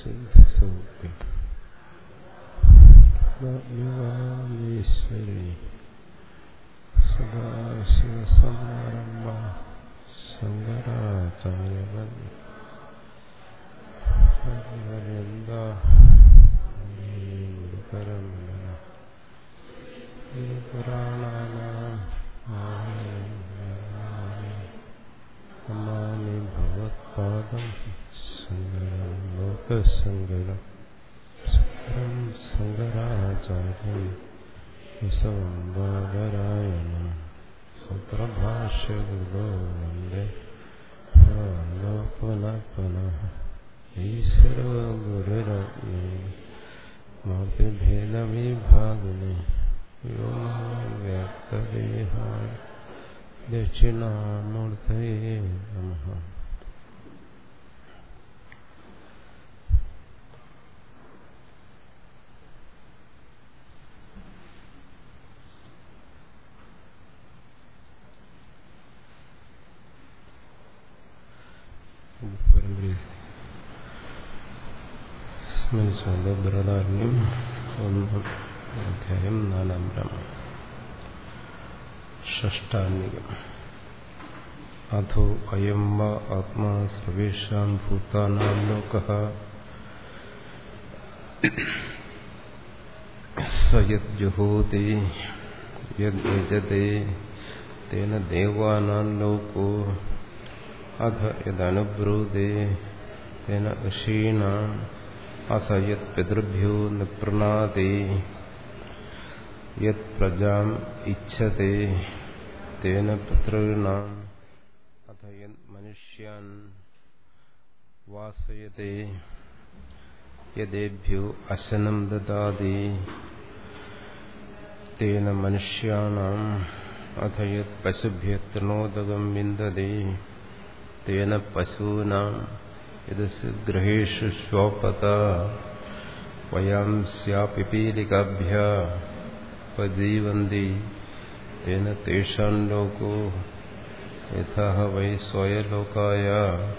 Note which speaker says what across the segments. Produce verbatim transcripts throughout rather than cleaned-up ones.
Speaker 1: സിദ്ധസൗഖ്യം യുവാമീശ്വരി സദാശിവസമാരംഭ ശങ്കരാചാര്യവൻ ഹരിവരന്ദ ഗുരുപരമ്പര ഈ പുരാണാനാം നമാമി ഭഗവത്പാദം ശങ്കരം ലോകശങ്കരം ശങ്കരം ശങ്കരാചാര്യം കേശവം സുപ്രഭാഷ്യകൃതോ വന്ദേ പുനഃ പുനഃ ഈശ്വരോ ഗുരുരത്നേ മൂർത്തിഭേദവിഭാഗിനി വ്യോമവ്യക്തദേഹായ ദക്ഷിണാമൂർത്തയേ നമഃ. സ്മരിച്ചുകൊണ്ട് ബൃഹദാരണ്യം ഒന്നാം അധ്യായം നാലാം ബ്രാഹ്മണം ഷഷ്ടാന്വികം. അധോ അയം വാ ആത്മാ സർവേഷാം ഭൂതാനാം ലോകഃ സ യത് ജുഹോതി യത് യജതേ തേന ദേവാനാം ലോകോ അധ യദനുബ്രൂതേ തേന ഋഷീണാം അസ യത് പിതൃഭ്യോ നിപ്രണാതി യത് പ്രജാം ഇച്ഛതേ തേന പിതॄണാം അഥ യത് മനുഷ്യാൻ വാസയതേ യദേഭ്യോ അശനം ദദാതി തേന മനുഷ്യാണാം അഥ യത് പശുഭ്യഃ തൃണോദകം വിന്ദതി തേന പശൂനാം യദസ്യ ഗൃഹേഷു ശ്വപത വയാംസ്യാപിപീലികാഭ്യഃ ഉപജീവന്തി തേന തേഷാം ലോകോ യഥാഹ വൈ സ്വയലോകായ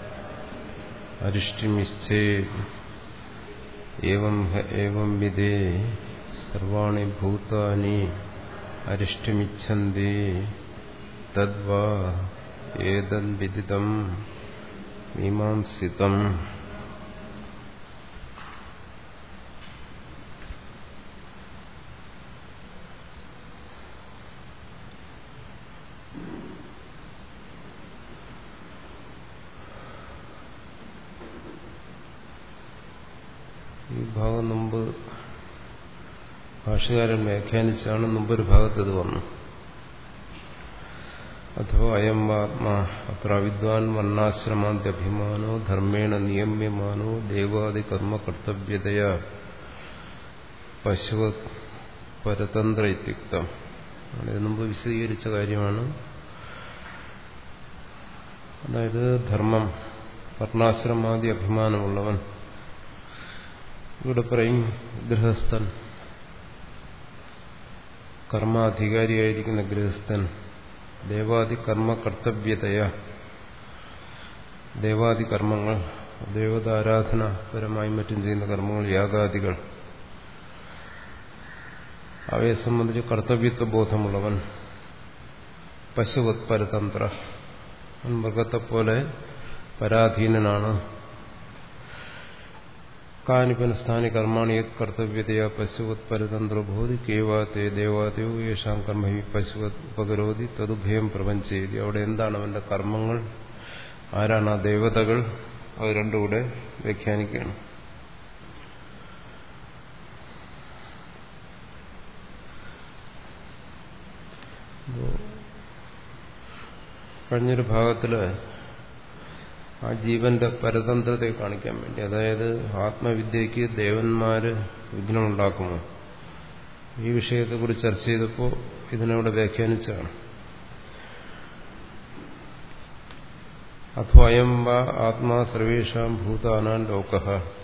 Speaker 1: അരിഷ്ടിമിച്ഛേത് ഏവം ഹ ഏവം വിദേ സർവാണി ഭൂതാനി അരിഷ്ടിമിച്ഛന്തി തദ്വാ ഏതദ്വിദിതം മീമാംസിതം. ഈ ഭാഗം മുമ്പ് ഭാഷകാരൻ വ്യാഖ്യാനിച്ചാണ് മുമ്പൊരു ഭാഗത്ത് ഇത് വന്നു. അഥവാ അയം ആത്മാ അത്ര വിദ്വാൻ വർണ്ണാശ്രമാദ്യഭിമാനോ ധർമ്മേണ നിയമ്യമാനോ ദേവാദി കർമ്മ കർത്തവ്യതയാ പശുവത് പരതന്ത്ര ഇത്യുക്തം. ഇത് മുമ്പ് വിശദീകരിച്ച കാര്യമാണ്. അതായത് ധർമ്മം വർണ്ണാശ്രമാദി അഭിമാനമുള്ളവൻ, ഇവിടെ പറയും ഗൃഹസ്ഥൻ, കർമാധികാരിയായിരിക്കുന്ന ഗൃഹസ്ഥൻ, ദേവാദി കർമ്മ കർത്തവ്യതയ ദേവാദി കർമ്മങ്ങൾ, ദേവതാരാധന പരമായും മറ്റും ചെയ്യുന്ന കർമ്മങ്ങൾ, യാഗാദികൾ, അവയെ സംബന്ധിച്ച് കർത്തവ്യത്വ ബോധമുള്ളവൻ, പശുവത് പരതന്ത്ര, മൃഗത്തെപ്പോലെ പരാധീനനാണ്. കാനിപന സ്ഥാനി കർമാണി യത് കർത്തവ്യതയാ പശുവത് പരതന്ത്രോ ഭൂതി കേവാത്തേ ദേവാദയോ യേഷാം കർമ്മഹി പശുവത് ഉപകരോധി തതുഭയം പ്രപഞ്ചേതി. അവിടെ എന്താണ് അവന്റെ കർമ്മങ്ങൾ, ആരാണ് ആ ദേവതകൾ, അത് രണ്ടും കൂടെ വ്യാഖ്യാനിക്കുകയാണ്. കഴിഞ്ഞൊരു ഭാഗത്തില് ആ ജീവന്റെ പരതന്ത്രത്തെ കാണിക്കാൻ വേണ്ടി, അതായത് ആത്മവിദ്യയ്ക്ക് ദേവന്മാര് വിഘ്നമുണ്ടാക്കുമോ, ഈ വിഷയത്തെക്കുറിച്ച് ചർച്ച ചെയ്തപ്പോൾ ഇതിനവിടെ വ്യാഖ്യാനിച്ചാണ്. അഥോയം വാ ആത്മാ സർവേഷാം ഭൂതാനാം ലോകഃ.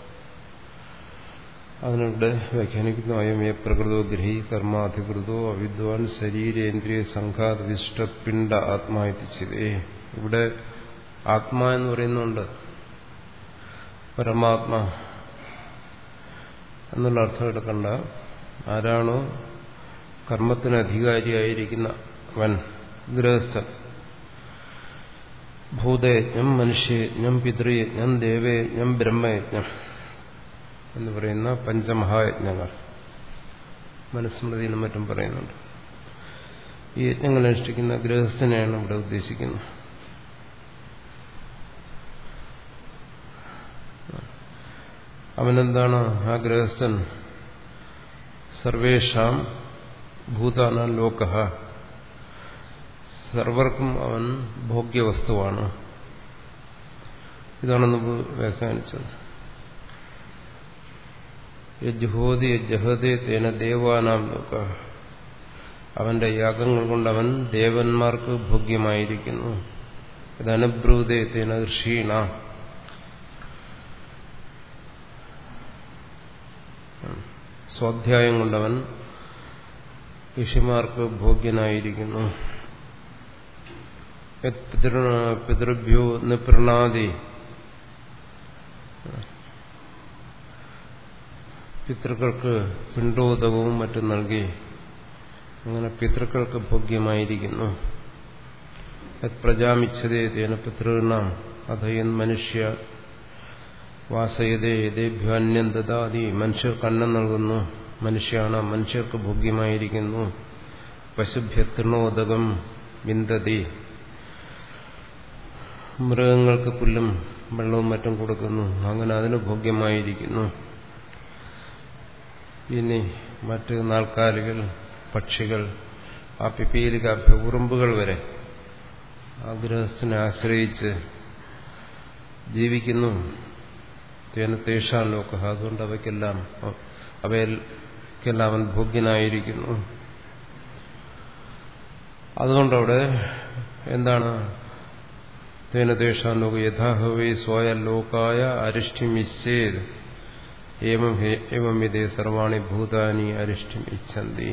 Speaker 1: അതിനിവിടെ വ്യാഖ്യാനിക്കുന്നു അയമേ പ്രകൃതോ ഗൃഹീ കർമാധികൃതോ അവിദ്വാൻ ശരീരേന്ദ്രിയ സംഘാതിഷ്ഠ പിണ്ഡ ആത്മാ എത്തിച്ചതേ. ഇവിടെ ആത്മാ എന്ന് പറയുന്നുണ്ട്, പരമാത്മാ എന്നുള്ള അർത്ഥം എടുക്കണ്ട. ആരാണോ കർമ്മത്തിന് അധികാരിയായിരിക്കുന്നവൻ, ഗൃഹസ്ഥൻ, ഭൂതയജ്ഞം, മനുഷ്യയജ്ഞം, പിതൃയജ്ഞം, ദേവയജ്ഞം, ബ്രഹ്മയജ്ഞം എന്ന് പറയുന്ന പഞ്ചമഹായജ്ഞങ്ങൾ മനുസ്മൃതിയിലും മറ്റും പറയുന്നുണ്ട്. ഈ യജ്ഞങ്ങൾ അനുഷ്ഠിക്കുന്ന ഗൃഹസ്ഥനെയാണ് ഇവിടെ ഉദ്ദേശിക്കുന്നത്. അവനെന്താണ്? ആ ഗൃഹസ്ഥൻ സർവേഷാം ഭൂതാനാം ലോകഃ, സർവർക്കും അവൻ ഭോഗ്യവസ്തുവാണ്. ഇതാണ് നമ്മൾ വ്യാഖ്യാനിച്ചത്. യജ്ഹോതി യജ്ജഹതേ തേന ദേവാനാം ലോകഃ, അവന്റെ യാഗങ്ങൾ കൊണ്ട് അവൻ ദേവന്മാർക്ക് ഭോഗ്യമായിരിക്കുന്നു. ഇതനുബ്രൂതേ തേന ഋഷീണ, സ്വാധ്യായം കൊണ്ടവൻ ഋഷിമാർക്ക് ഭോഗ്യനായിരിക്കുന്നു. പിതൃഭ്യോ നിപ്രണാദി, പിതൃക്കൾക്ക് പിണ്ടോദകവും മറ്റും നൽകി അങ്ങനെ പിതൃക്കൾക്ക് ഭോഗ്യമായിരിക്കുന്നു. പ്രജാമിച്ഛതേ തേന പിതൃണാം അധയൻ മനുഷ്യ വാസയതേ യഥേഭ്യാന്യം ദദാതി, മനുഷ്യർക്ക് അന്നം നൽകുന്നു. മനുഷ്യാണ് മനുഷ്യർക്ക് ഭോഗ്യമായിരിക്കുന്നു. പശുഭ്യ തൃണോദകം വിന്ദതി, മൃഗങ്ങൾക്ക് പുല്ലും വെള്ളവും മറ്റും കൊടുക്കുന്നു. അങ്ങനെ അതിന് ഭോഗ്യമായിരിക്കുന്നു. ഇനി മറ്റ് നാൽക്കാലികൾ, പക്ഷികൾ, ആ പിപ്പീലിക ഉറുമ്പുകൾ വരെ ആ ഗൃഹസ്ഥനെ ആശ്രയിച്ച് ജീവിക്കുന്നു. തേനത്തേഷാം ലോകഃ, അതുകൊണ്ട് അവയ്ക്കെല്ലാം അവയ്ക്കെല്ലാം അവൻ ഭോഗ്യനായിരിക്കുന്നു. അതുകൊണ്ടവിടെ എന്താണ്? തേനത്തേഷാം ലോക യഥാഹവേ സ്വയ ലോകായ അരിഷ്ടിമിശ്ചേത് ഏവം വിധേ സർവാണി ഭൂതാനി അരിഷ്ടിം ഇച്ഛന്തി.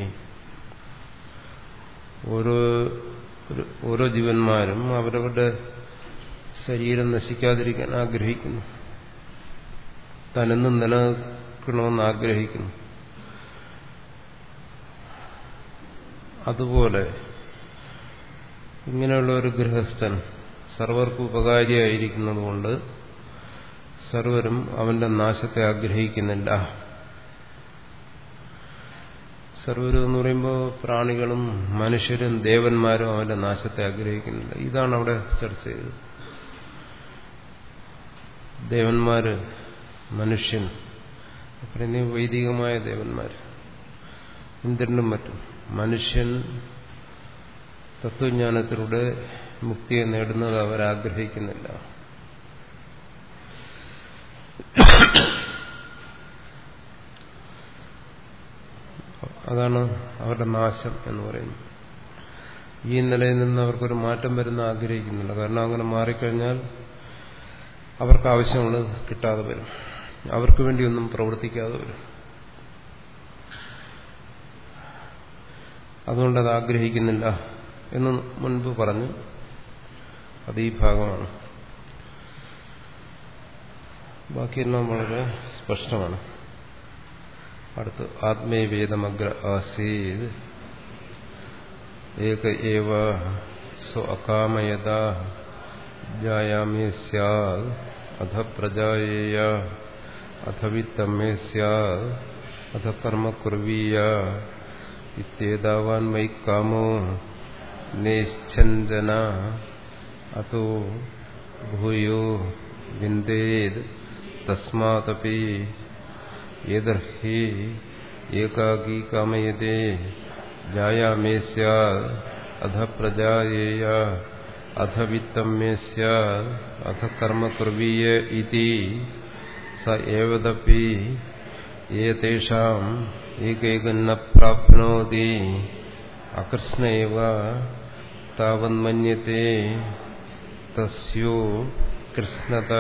Speaker 1: ഓരോ ഓരോ ജീവന്മാരും അവരവരുടെ ശരീരം നശിക്കാതിരിക്കാൻ ആഗ്രഹിക്കുന്നു, തനെന്നും നിലനിൽക്കണമെന്ന് ആഗ്രഹിക്കുന്നു. അതുപോലെ ഇങ്ങനെയുള്ള ഒരു ഗൃഹസ്ഥൻ സർവർക്കും ഉപകാരിയായിരിക്കുന്നതുകൊണ്ട് സർവരും അവന്റെ നാശത്തെ ആഗ്രഹിക്കുന്നില്ല. സർവരും എന്ന് പറയുമ്പോൾ പ്രാണികളും മനുഷ്യരും ദേവന്മാരും അവന്റെ നാശത്തെ ആഗ്രഹിക്കുന്നില്ല. ഇതാണ് അവിടെ ചർച്ച ചെയ്തത്. ദേവന്മാര്, മനുഷ്യൻ, പറയുന്ന വൈദികമായ ദേവന്മാർ, ഇന്ദ്രനും മറ്റും. മനുഷ്യൻ തത്വജ്ഞാനത്തിലൂടെ മുക്തിയെ നേടുന്നത് അവരാഗ്രഹിക്കുന്നില്ല. അതാണ് അവരുടെ നാശം എന്ന് പറയുന്നത്. ഈ നിലയിൽ നിന്ന് അവർക്കൊരു മാറ്റം വരുന്ന ആഗ്രഹിക്കുന്നില്ല. കാരണം അങ്ങനെ മാറിക്കഴിഞ്ഞാൽ അവർക്ക് ആവശ്യമുള്ളത് കിട്ടാതെ വരും, അവർക്ക് വേണ്ടിയൊന്നും പ്രവർത്തിക്കാതെ വരും. അതുകൊണ്ടത് ആഗ്രഹിക്കുന്നില്ല എന്ന് മുൻപ് പറഞ്ഞു. അത് ഈ ഭാഗമാണ്. ബാക്കിയെല്ലാം വളരെ സ്പഷ്ടമാണ്. അടുത്ത് ആത്മേവേദമഗ്ര ആസീത് ഏക ഏവ സ്വ അകാമയത ജായാമേ സ്യാദ് അധ പ്രജായേയ അധ വിത്തമേ സ്യാദ് അധ കർമ്മ കുർവീയ ഇത്യേതാവാൻ മൈ കാമോ നേശ്ചഞ്ജന അതോ ഭൂയോ വിന്ദേത് തസ്മാതപി യദർഹി ഏകാകീ കാമയതേ ജായാമേ സ്യാദ് അധ പ്രജായേയ അധ വിത്തമേ സ്യാദ് അധ കർമ്മ കുർവീയ ഇതി സ ഏവദപി ഏതേഷാം ഏകൈകം ന പ്രാപ്നോതി അകൃഷ്ണൈവ താവന്മന്യത്തെ തസ്യോ കൃഷ്ണത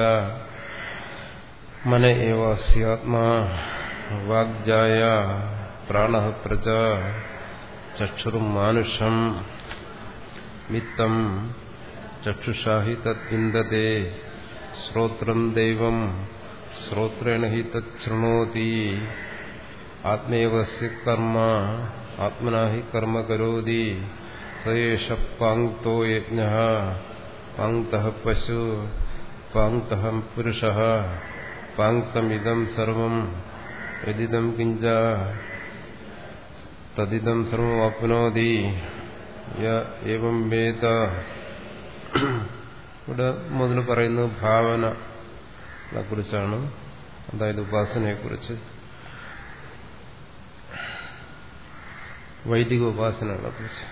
Speaker 1: മന ഏവാസ്യാത്മാ വാഗ്ജായ പ്രാണഃ പ്രജ ചക്ഷുർമാനുഷം മിത്തം ചക്ഷുഷാ ഹി തദ്വിന്ദതേ ശ്രോത്രം ദൈവം ശ്രോത്രേണ ഹി തച്ഛൃണോതി ആത്മേവസ്യ കർമ്മ ആത്മനാ ഹി കർമ്മ കരോതി സയേഷ പാങ്ക്തോ യജ്ഞഃ പാങ്ക്തഃ പശു പാങ്ക്തഃ പുരുഷഃ പാങ്ക്തമിദം സർവം യദിദം കിഞ്ച തദിദം സർവം ആപ്നോതി യ ഏവം വേദ. ഇവിടെ മുതൽ പറയുന്നത് ഭാവനയെ കുറിച്ചാണ്, അതായത് ഉപാസനയെക്കുറിച്ച്, വൈദിക ഉപാസനകളെ കുറിച്ച്.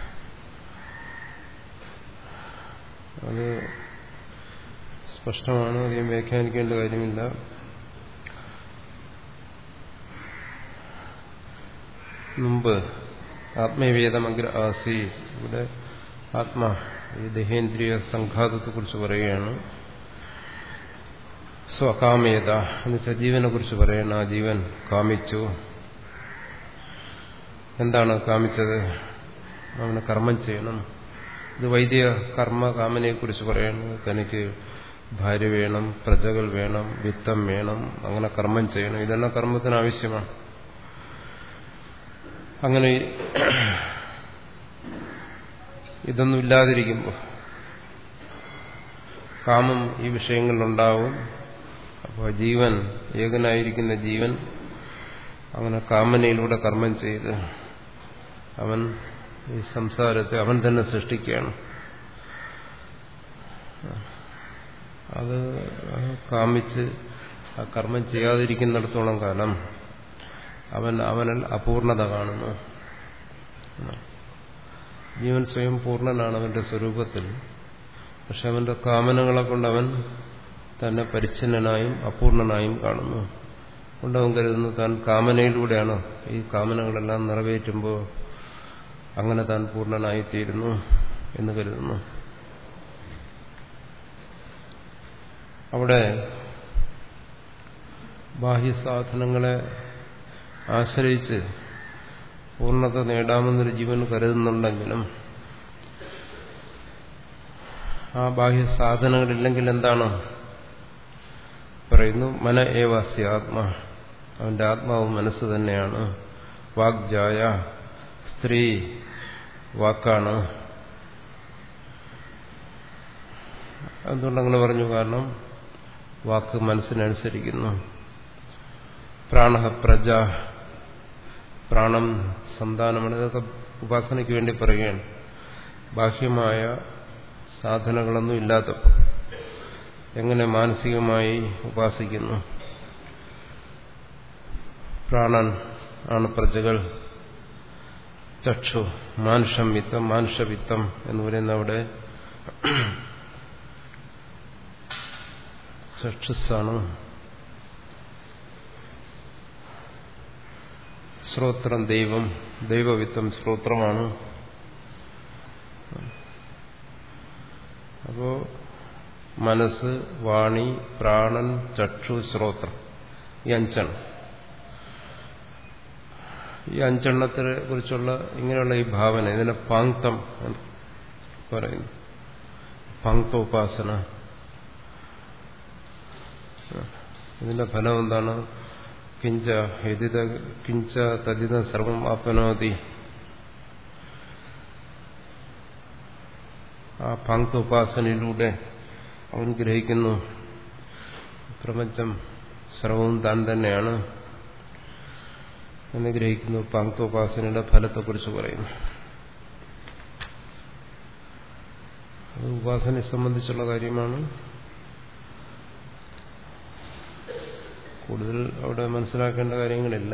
Speaker 1: അത് സ്പഷ്ടമാണ്, അധികം വ്യാഖ്യാനിക്കേണ്ട കാര്യമില്ല. മുമ്പ് ആത്മവേദമഗ്ര ആസി, ഇവിടെ ആത്മാ ഈ ദേഹേന്ദ്രിയ സംഘാതത്തെക്കുറിച്ച് പറയുകയാണ്. സ്വകാമേത എന്നുവെച്ചാൽ ജീവനെ കുറിച്ച് പറയണം. ആ ജീവൻ കാമിച്ചു. എന്താണ് കാമിച്ചത്? അവന് കർമ്മം ചെയ്യണം. ഇത് വൈദിക കർമ്മ കാമനയെക്കുറിച്ച് പറയണം. തനിക്ക് ഭാര്യ വേണം, പ്രജകൾ വേണം, വിത്തം വേണം, അങ്ങനെ കർമ്മം ചെയ്യണം. ഇതെല്ലാം കർമ്മത്തിന് ആവശ്യമാണ്. അങ്ങനെ ഇതൊന്നും ഇല്ലാതിരിക്കുമ്പോൾ കാമം ഈ വിഷയങ്ങളിലുണ്ടാവും. അപ്പോൾ ജീവൻ, ഏകനായിരിക്കുന്ന ജീവൻ അങ്ങനെ കാമനയിലൂടെ കർമ്മം ചെയ്ത് അവൻ ഈ സംസാരത്തെ അവൻ തന്നെ സൃഷ്ടിക്കുകയാണ്. അത് കാമിച്ച് ആ കർമ്മം ചെയ്യാതിരിക്കുന്നിടത്തോളം കാലം അവൻ അവനിൽ അപൂർണത കാണുന്നു. ജീവൻ സ്വയം പൂർണ്ണനാണ് അവന്റെ സ്വരൂപത്തിൽ. പക്ഷെ അവന്റെ കാമനകളെ കൊണ്ട് അവൻ തന്നെ പരിച്ഛിന്നനായും അപൂർണനായും കാണുന്നു. കൊണ്ടവൻ കരുതുന്നു താൻ കാമനയിലൂടെയാണ് ഈ കാമനകളെല്ലാം നിറവേറ്റുമ്പോൾ അങ്ങനെ താൻ പൂർണ്ണനായിത്തീരുന്നു എന്ന് കരുതുന്നു. അവിടെ ബാഹ്യസാധനങ്ങളെ ആശ്രയിച്ച് പൂർണ്ണത നേടാമെന്നൊരു ജീവൻ കരുതുന്നുണ്ടെങ്കിലും ആ ബാഹ്യ സാധനങ്ങളില്ലെങ്കിൽ എന്താണ് പറയുന്നു? മന ഏവാസ്യ ആത്മാ, അവന്റെ ആത്മാവ് മനസ്സ് തന്നെയാണ്. വാഗ്ജായ, സ്ത്രീ വാക്കാണ്. എന്തുകൊണ്ടങ്ങനെ പറഞ്ഞു? കാരണം വാക്ക് മനസ്സിനനുസരിക്കുന്നു. പ്രാണഃ പ്രജ, പ്രാണം സന്താനമാണ്. ഇതൊക്കെ ഉപാസനയ്ക്ക് വേണ്ടി പറയുകയാണ്. ബാഹ്യമായ സാധനങ്ങളൊന്നും ഇല്ലാത്തപ്പോൾ എങ്ങനെ മാനസികമായി ഉപാസിക്കുന്നു? പ്രാണൻ ആണ് പ്രജകൾ. ചക്ഷു മാനുഷം വിത്തം, മാനുഷവിത്തം എന്ന് പറയുന്ന അവിടെ ചക്ഷുസ്സാണ്. ശ്രോത്രം ദൈവം, ദൈവവിത്തം ശ്രോത്രമാണ്. അപ്പോ മനസ്സ്, വാണി, പ്രാണൻ, ചക്ഷു, ശ്രോത്രം, ഈ അഞ്ചെണ്ണം. ഈ അഞ്ചെണ്ണത്തെ കുറിച്ചുള്ള ഇങ്ങനെയുള്ള ഈ ഭാവന, ഇതിനെ പാങ്ക്തം എന്ന് പറയുന്നു. പാങ്ക്തോപാസന. ഇതിന്റെ ഫലം എന്താണ്? കിഞ്ച യദിദ കിഞ്ച തദിദ സർവം ആപ്നോതി. ആ പാങ്ക്തോപാസനയിലൂടെ അവൻ ഗ്രഹിക്കുന്നു പ്രപഞ്ചം സർവവും താൻ തന്നെയാണ് എന്ന് ഗ്രഹിക്കുന്നു. പാങ്ക്തോപാസനയുടെ ഫലത്തെക്കുറിച്ച് പറയുന്നു. അത് ഉപാസനയെ സംബന്ധിച്ചുള്ള കാര്യമാണ്. കൂടുതൽ അവിടെ മനസ്സിലാക്കേണ്ട കാര്യങ്ങളില്ല.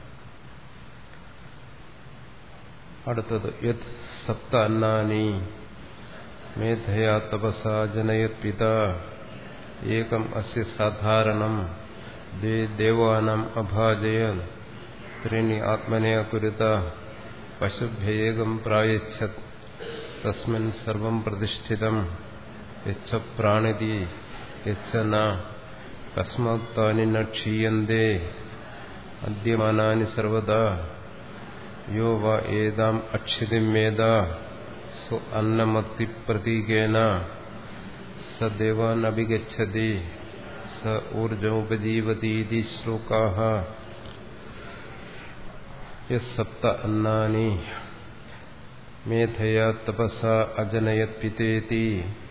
Speaker 1: അടുത്തത് യത് സപ്ത അന്നാനി മേധയാ തപസാ ജനയത് പിത ഏകം അസ്യ സാധാരണം ദ്വേ ദേവാനാം അഭാജയ ത്രീണി ആത്മനയാ കുരുത പശുഭ്യേകം പ്രായച്ഛത് തസ്മിൻ സർവം പ്രതിഷ്ഠിതം യച്ഛ പ്രാണിതി യച്ഛ ന കസ്മാത് താനി ന ക്ഷീയന്തേ അദ്യമാനാനി സർവദാ യോ വ ഏതാം അക്ഷിതിം വേദ സ്വ അന്നമത്തി പ്രതീകേന സ ദേവാൻ അഭിഗച്ഛതി സ ഊർജമുപജീവതീതി ശ്ലോകാഃ. യസ്സപ്ത അന്നാനി മേധയാ തപസാ അജനയത് പിതേതി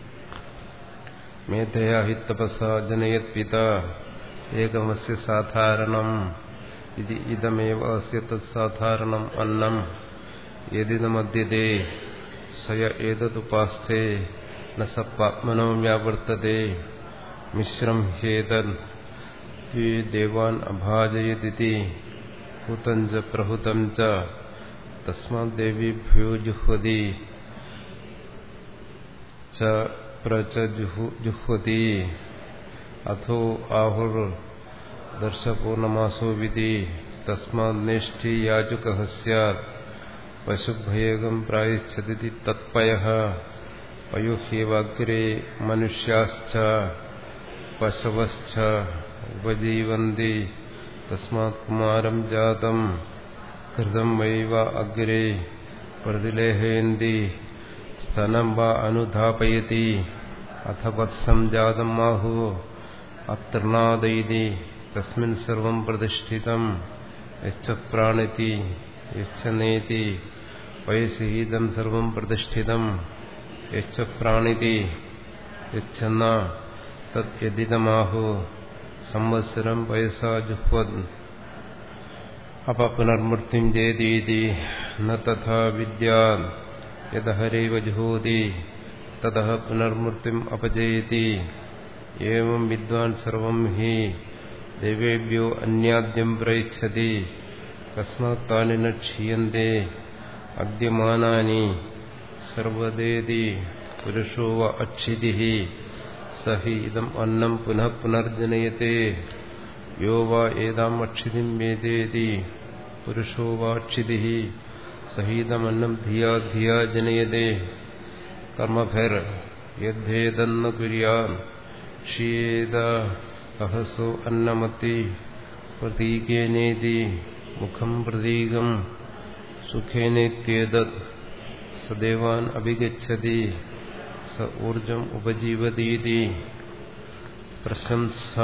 Speaker 1: മേധയാ ഹി തപസാ അജനയത് പിതാ ഏകമസ്യ സാധാരണം ഇതി ഇദമേവ അസ്യ തത്സാധാരണം അന്നം യദിദമദ്യതേ സയ ഏതദുപാസ്ഥേ ന സപ്പാത്മനോ വ്യാവർത്തതേ മിശ്രം ഹേതൻ യേ ദേവാൻ അഭാജയതിതി ഹുതം ച പ്രഹുതം ച തസ്മാത് ദേവീഭ്യോ ജുഹ്വതി ച പ്രച ജുഹ്വതി അഥോ ആഹുർ ദർശപൂർണമാസോ വിധി തസ്മാത് നേഷ്ഠി യാചുകഃ സ്യാത് പശുഭയേകം പ്രായശ്ചതി തത്പയഃ പയുഹ്യേവാഗ്രേ മനുഷ്യാശ്ച പശവശ്ച ഉപജീവന്തി തസ്മാത് കുമാരം ജാതം ഘൃതം വൈവ അഗ്രേ പ്രതിലേഹയന്തി സ്തനം വാ അനുധാപയതി അഥ വത്സം ജാതം ആഹു അത്രണാദയിതി തസ്മിൻ സർവം പ്രതിഷ്ഠിതം യശ്ച പ്രാണിതി യശ്ച നേതി വയസി ഇദം സർവം പ്രതിഷ്ഠിതം യശ്ച പ്രാണിതി യശ്ച ന തത് യദിദമാഹു സംവത്സരം വയസാ ജുഹ്വത് അപ പുനർമൃത്യും ജേതീതി ന തഥാ വിദ്യാത് യദഹരൈവ ജുഹോതി തതഃ പുനർമൃത്യും അപജയതി ഏവം വിദ്വാൻ സർവം ഹി ദേവേഭ്യോ അന്യാദ്യം പ്രയച്ഛതി കസ്മാത് താനി ന ക്ഷീയന്തേ അദ്യമാനാനി സർവദേതി പുരുഷോ വ അക്ഷിതിഃ സഹി ഇദം അന്നം പുനഃ പുനർജനയത്തെ യോ വാ ഏതാം അക്ഷിതിം വേദേതി പുരുഷോ വാ അക്ഷിതിഃ സഹി ഇദം അന്നം ധിയാ ധിയാ ജനയതേ കർമ്മഭിർ യദ്ധേതന്ന കുര്യാൻ ക്ഷീയേത അഹസോ അന്നമതി പ്രതീകേനേതി മുഖം പ്രതീകം സുഖേനേത്യേതത് സദേവാൻ അഭിഗച്ഛതി സ ഊർജം ഉപജീവതീതി പ്രശംസ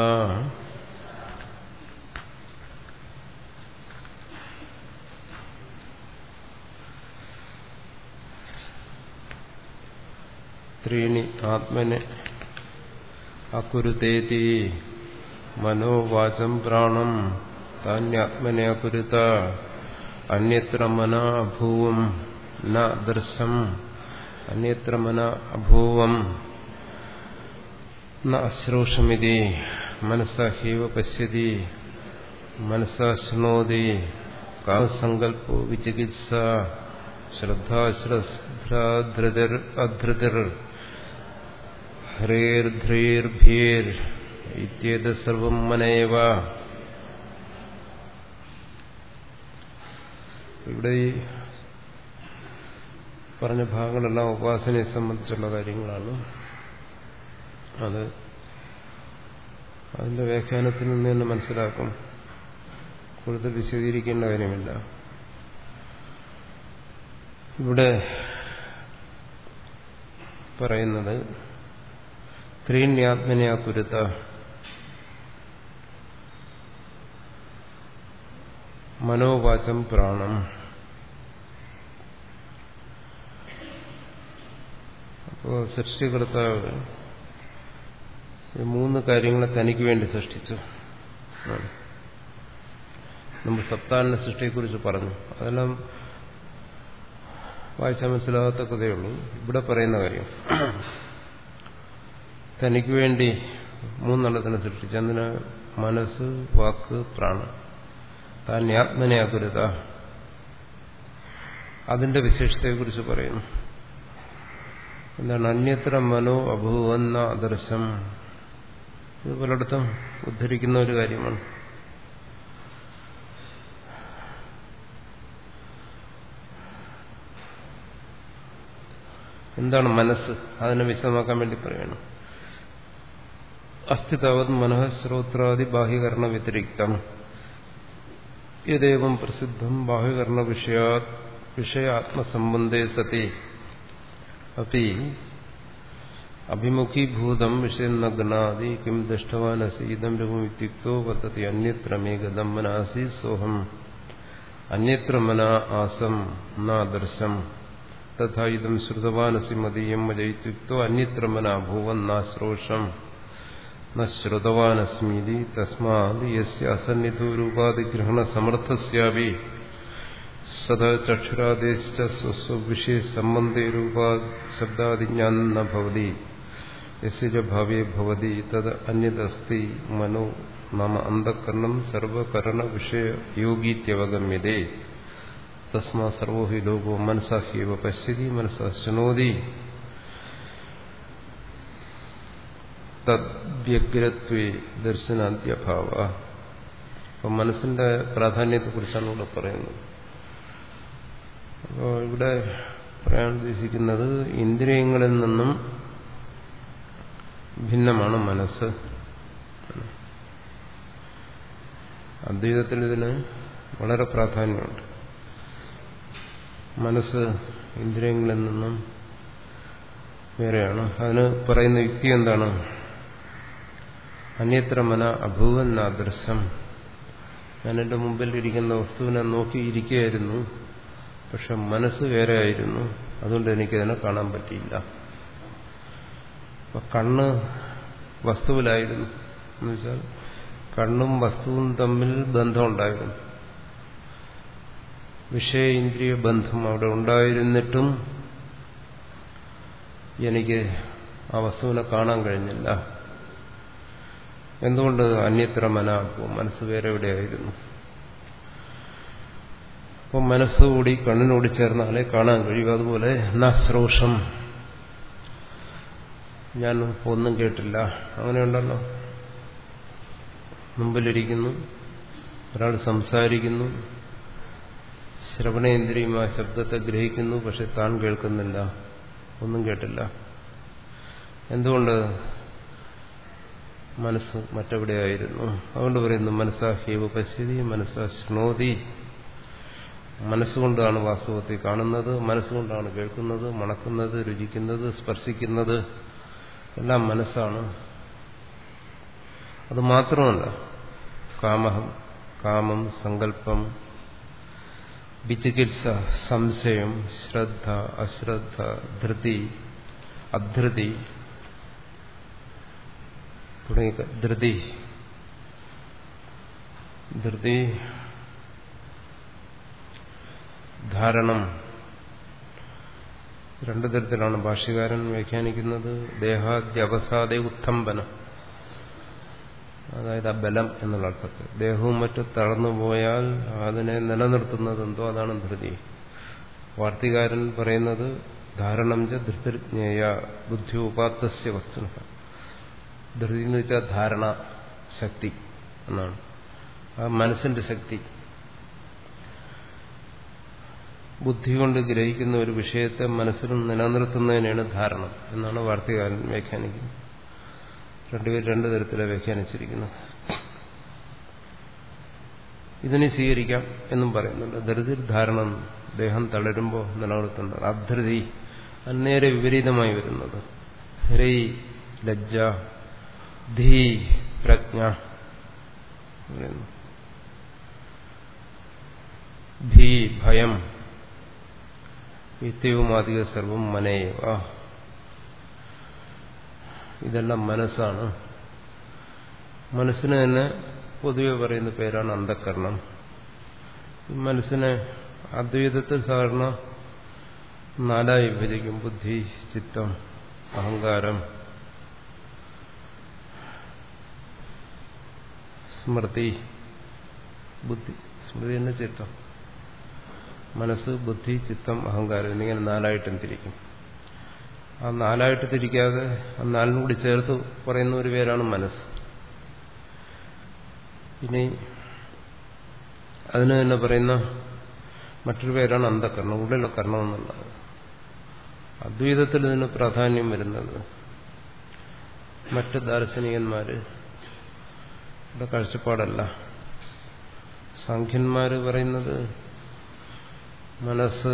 Speaker 1: ത്രീണി ആത്മനെ അകുരുതേതി മനോവാചം പ്രാണം താന്യാത്മനെ അകുരുത അന്യത്ര മന അഭൂവം ന ദർശം അന്യത്ര മന അഭൂവം ന അശ്രോഷമിതി മനസാ ഹൈവ പശ്യതി മനസാ ശൃണോതി കാമസങ്കൽപ്പോ വിചികിത്സ ശ്രദ്ധാശ്രദ്ധാധൃതിർ അധൃതിർ ഹ്രേർധ്രീർഭീർ ഇത്യേതത് സർവം മനയേവ. ഇവിടെ ഈ പറഞ്ഞ ഭാഗങ്ങളെല്ലാം ഉപാസനയെ സംബന്ധിച്ചുള്ള കാര്യങ്ങളാണ്. അത് അതിന്റെ വ്യാഖ്യാനത്തിൽ നിന്ന് തന്നെ മനസ്സിലാക്കും, കൂടുതൽ വിശദീകരിക്കേണ്ട കാര്യമില്ല. ഇവിടെ പറയുന്നത് ത്രീണ്യാത്മനയാ കുരുത്ത, മനോവാചം പ്രാണം. അപ്പോ സൃഷ്ടികർത്താവ് ഈ മൂന്ന് കാര്യങ്ങളെ തനിക്ക് വേണ്ടി സൃഷ്ടിച്ചു. നമ്മൾ സപ്താന സൃഷ്ടിയെക്കുറിച്ച് പറഞ്ഞു, അതെല്ലാം വായിച്ചാൽ മനസ്സിലാകാത്ത കഥയുള്ളൂ. ഇവിടെ പറയുന്ന കാര്യം തനിക്ക് വേണ്ടി മൂന്നെണ്ണത്തിനെ സൃഷ്ടിച്ചു. അതിന് മനസ്സ്, വാക്ക്, പ്രാണൻ. താൻ ആത്മനയാകുരുത, അതിന്റെ വിശേഷതയെക്കുറിച്ച് പറയുന്നു. എന്താണ്? അന്യത്ര മനോ അഭൂവന്ന അദർശം. ഇത് പലയിടത്തും ഉദ്ധരിക്കുന്ന ഒരു കാര്യമാണ്. എന്താണ് മനസ്സ്? അതിനെ വിശദമാക്കാൻ വേണ്ടി പറയണം. അസ്ഥിതാവത് മനഃ ശ്രോത്രാദി ബാഹ്യകരണ വ്യതിരിക്തം യദേവം പ്രസിദ്ധം ബാഹ്യകരണ വിഷയാ വിഷയാത്മസംബന്ധേ സതി അപ്പി അഭിമുഖീഭൂതം വിഷയം ന ഗണാതി കിം ദൃഷ്ടവാനസി ഇദം രൂപം ഇത്യുക്തോ വർത്തതി അന്യത്ര മേ ഗതം മനാസി സോഹം അന്യത്ര മന ആസം നാദർശം തഥാ ഇദം ശ്രുതവാനസി മദീയം മജയിത്യുക്തോ അന്യത്ര മന ഭൂവൻ നാശ്രോഷം ന ശ്രുതവാനസ്മീതി തസ്മാത് യസ്യ അസന്നിധോ രൂപാദിഗ്രഹണ സമർത്ഥസ്യാപി സദ ചക്ഷുരാദേശ സ്വസ്വവിഷയ സംബന്ധേ രൂപാ ശബ്ദാദിജ്ഞാനം ന ഭവതി യസ്യ ഭാവേ ഭവതി തത് അന്യദസ്തി മനോ നാമ അന്ധകരണം സർവകരണ വിഷയ യോഗീത്യവഗമ്യതേ തസ്മാ സർവോ ഹി ലോകോ മനസാ ഹ്യേവ പശ്യതി മനസാ ശൃണോതി തദ്വ്യഗ്രത്വേ ദർശനാദ്യഭാവ. അപ്പം മനസ്സിന്റെ പ്രാധാന്യത്തെക്കുറിച്ചാണ് ഇവിടെ പറയുന്നത്. അപ്പോൾ ഇവിടെ പറയാൻ ഉദ്ദേശിക്കുന്നത് ഇന്ദ്രിയങ്ങളിൽ നിന്നും ഭിന്നമാണ് മനസ്സ്. അദ്വൈതത്തിൽ ഇതിന് വളരെ പ്രാധാന്യമുണ്ട്. മനസ്സ് ഇന്ദ്രിയങ്ങളിൽ നിന്നും വേറെയാണ്. അതിന് പറയുന്ന യുക്തി എന്താണ്? അന്യത്ര മന അഭൂവൻ നാദൃശം. ഞാൻ എൻ്റെ മുമ്പിൽ ഇരിക്കുന്ന വസ്തുവിനെ നോക്കിയിരിക്കുകയായിരുന്നു, പക്ഷെ മനസ്സ് വേറെ ആയിരുന്നു, അതുകൊണ്ട് എനിക്കതിനെ കാണാൻ പറ്റിയില്ല. അപ്പൊ കണ്ണ് വസ്തുവിലായിരുന്നു എന്ന് വെച്ചാൽ കണ്ണും വസ്തുവും തമ്മിൽ ബന്ധമുണ്ടായിരുന്നു. വിഷയ ഇന്ദ്രിയ ബന്ധം അവിടെ ഉണ്ടായിരുന്നിട്ടും എനിക്ക് ആ വസ്തുവിനെ കാണാൻ കഴിഞ്ഞില്ല. എന്തുകൊണ്ട്? അന്യത്ര മന, മനസ്സ് വേറെ എവിടെയായിരുന്നു. അപ്പം മനസ്സുകൂടി കണ്ണിനോട് ചേർന്നാലേ കാണാൻ കഴിയും. അതുപോലെ നാശ്രോഷം, ഞാൻ ഒന്നും കേട്ടില്ല. അങ്ങനെയുണ്ടല്ലോ, മുമ്പിലിരിക്കുന്നു, ഒരാൾ സംസാരിക്കുന്നു, ശ്രവണേന്ദ്രിയമായ ശബ്ദത്തെ ഗ്രഹിക്കുന്നു, പക്ഷെ താൻ കേൾക്കുന്നില്ല, ഒന്നും കേട്ടില്ല. എന്തുകൊണ്ട്? മനസ്സ് മറ്റെവിടെയായിരുന്നു. അതുകൊണ്ട് പറയുന്നു മനസ്സാ ഹ്യേവ പശ്യതി മനസ്സാ ശൃണോതി. മനസ്സുകൊണ്ടാണ് വാസ്തവത്തെ കാണുന്നത്, മനസ്സുകൊണ്ടാണ് കേൾക്കുന്നത്, മണക്കുന്നത്, രുചിക്കുന്നത്, സ്പർശിക്കുന്നത്, എല്ലാം മനസ്സാണ്. അത് മാത്രമല്ല, കാമഹം, കാമം, സങ്കല്പം, വിചികിത്സ, സംശയം, ശ്രദ്ധ, അശ്രദ്ധ, ധൃതി, അധൃതി തുടങ്ങിയ ധൃതി ധൃതി ധാരണം, രണ്ടു തരത്തിലാണ് ഭാഷ്യകാരൻ വ്യാഖ്യാനിക്കുന്നത്. ദേഹാദ്യവസാദേ ഉത്തംബനം, അതായത് ആ ബലം എന്നുള്ള അർത്ഥത്തിൽ. ദേഹവും മറ്റും തളർന്നുപോയാൽ അതിനെ നിലനിർത്തുന്നതെന്തോ അതാണ് ധൃതി. വാർത്തികാരൻ പറയുന്നത് ധാരണം ച ധൃതിജ്ഞേയ ബുദ്ധി ഉപാത്തസ്യ വസ്തുന. ധൃതി എന്ന് വെച്ചാൽ ധാരണ ശക്തി എന്നാണ്, ആ മനസ്സിന്റെ ശക്തി. ബുദ്ധി കൊണ്ട് ഗ്രഹിക്കുന്ന ഒരു വിഷയത്തെ മനസ്സിൽ നിലനിർത്തുന്നതിനാണ് ധാരണം എന്നാണ് വാർത്തികാരൻ വ്യാഖ്യാനിക്കുന്നത്. രണ്ടുപേർ രണ്ടു തരത്തിലാണ് വ്യാഖ്യാനിച്ചിരിക്കുന്നത്. ഇതിനെ സ്വീകരിക്കാം എന്നും പറയുന്നുണ്ട്. ധൃതി ധാരണം, ദേഹം തളരുമ്പോൾ നിലനിർത്തുന്നത്. അധൃതി അന്നേരെ വിപരീതമായി വരുന്നത്. ഹ്രീ ലജ്ജ, ധീ പ്രജ്ഞ, ഭീ ഭയം, ഇത്യവുമാധിക സർവം മനയേവ. ഇതെല്ലാം മനസ്സാണ്. മനസ്സിന് തന്നെ പൊതുവെ പറയുന്ന പേരാണ് അന്ധക്കരണം. മനസ്സിനെ അദ്വൈതത്തിൽ സാധാരണ നാലായി വിഭജിക്കും. ബുദ്ധി, ചിത്തം, അഹങ്കാരം, സ്മൃതി. ബുദ്ധി, സ്മൃതി എന്ന ചിത്തം. മനസ്സ്, ബുദ്ധി, ചിത്തം, അഹങ്കാരം എന്നിങ്ങനെ നാലായിട്ടും തിരിക്കും. ആ നാലായിട്ട് തിരിക്കാതെ ആ നാലിനും കൂടി ചേർത്ത് പറയുന്ന ഒരു പേരാണ് മനസ്സ്. ഇനി അതിന് തന്നെ പറയുന്ന മറ്റൊരു പേരാണ് അന്ധകരണം, ഉള്ളിലെ കർണം എന്നുള്ളത്. അദ്വൈതത്തിൽ ഇതിന് പ്രാധാന്യം വരുന്നത് മറ്റ് ദാർശനികന്മാര് കാഴ്ചപ്പാടല്ല. സാഖ്യന്മാര് പറയുന്നത് മനസ്സ്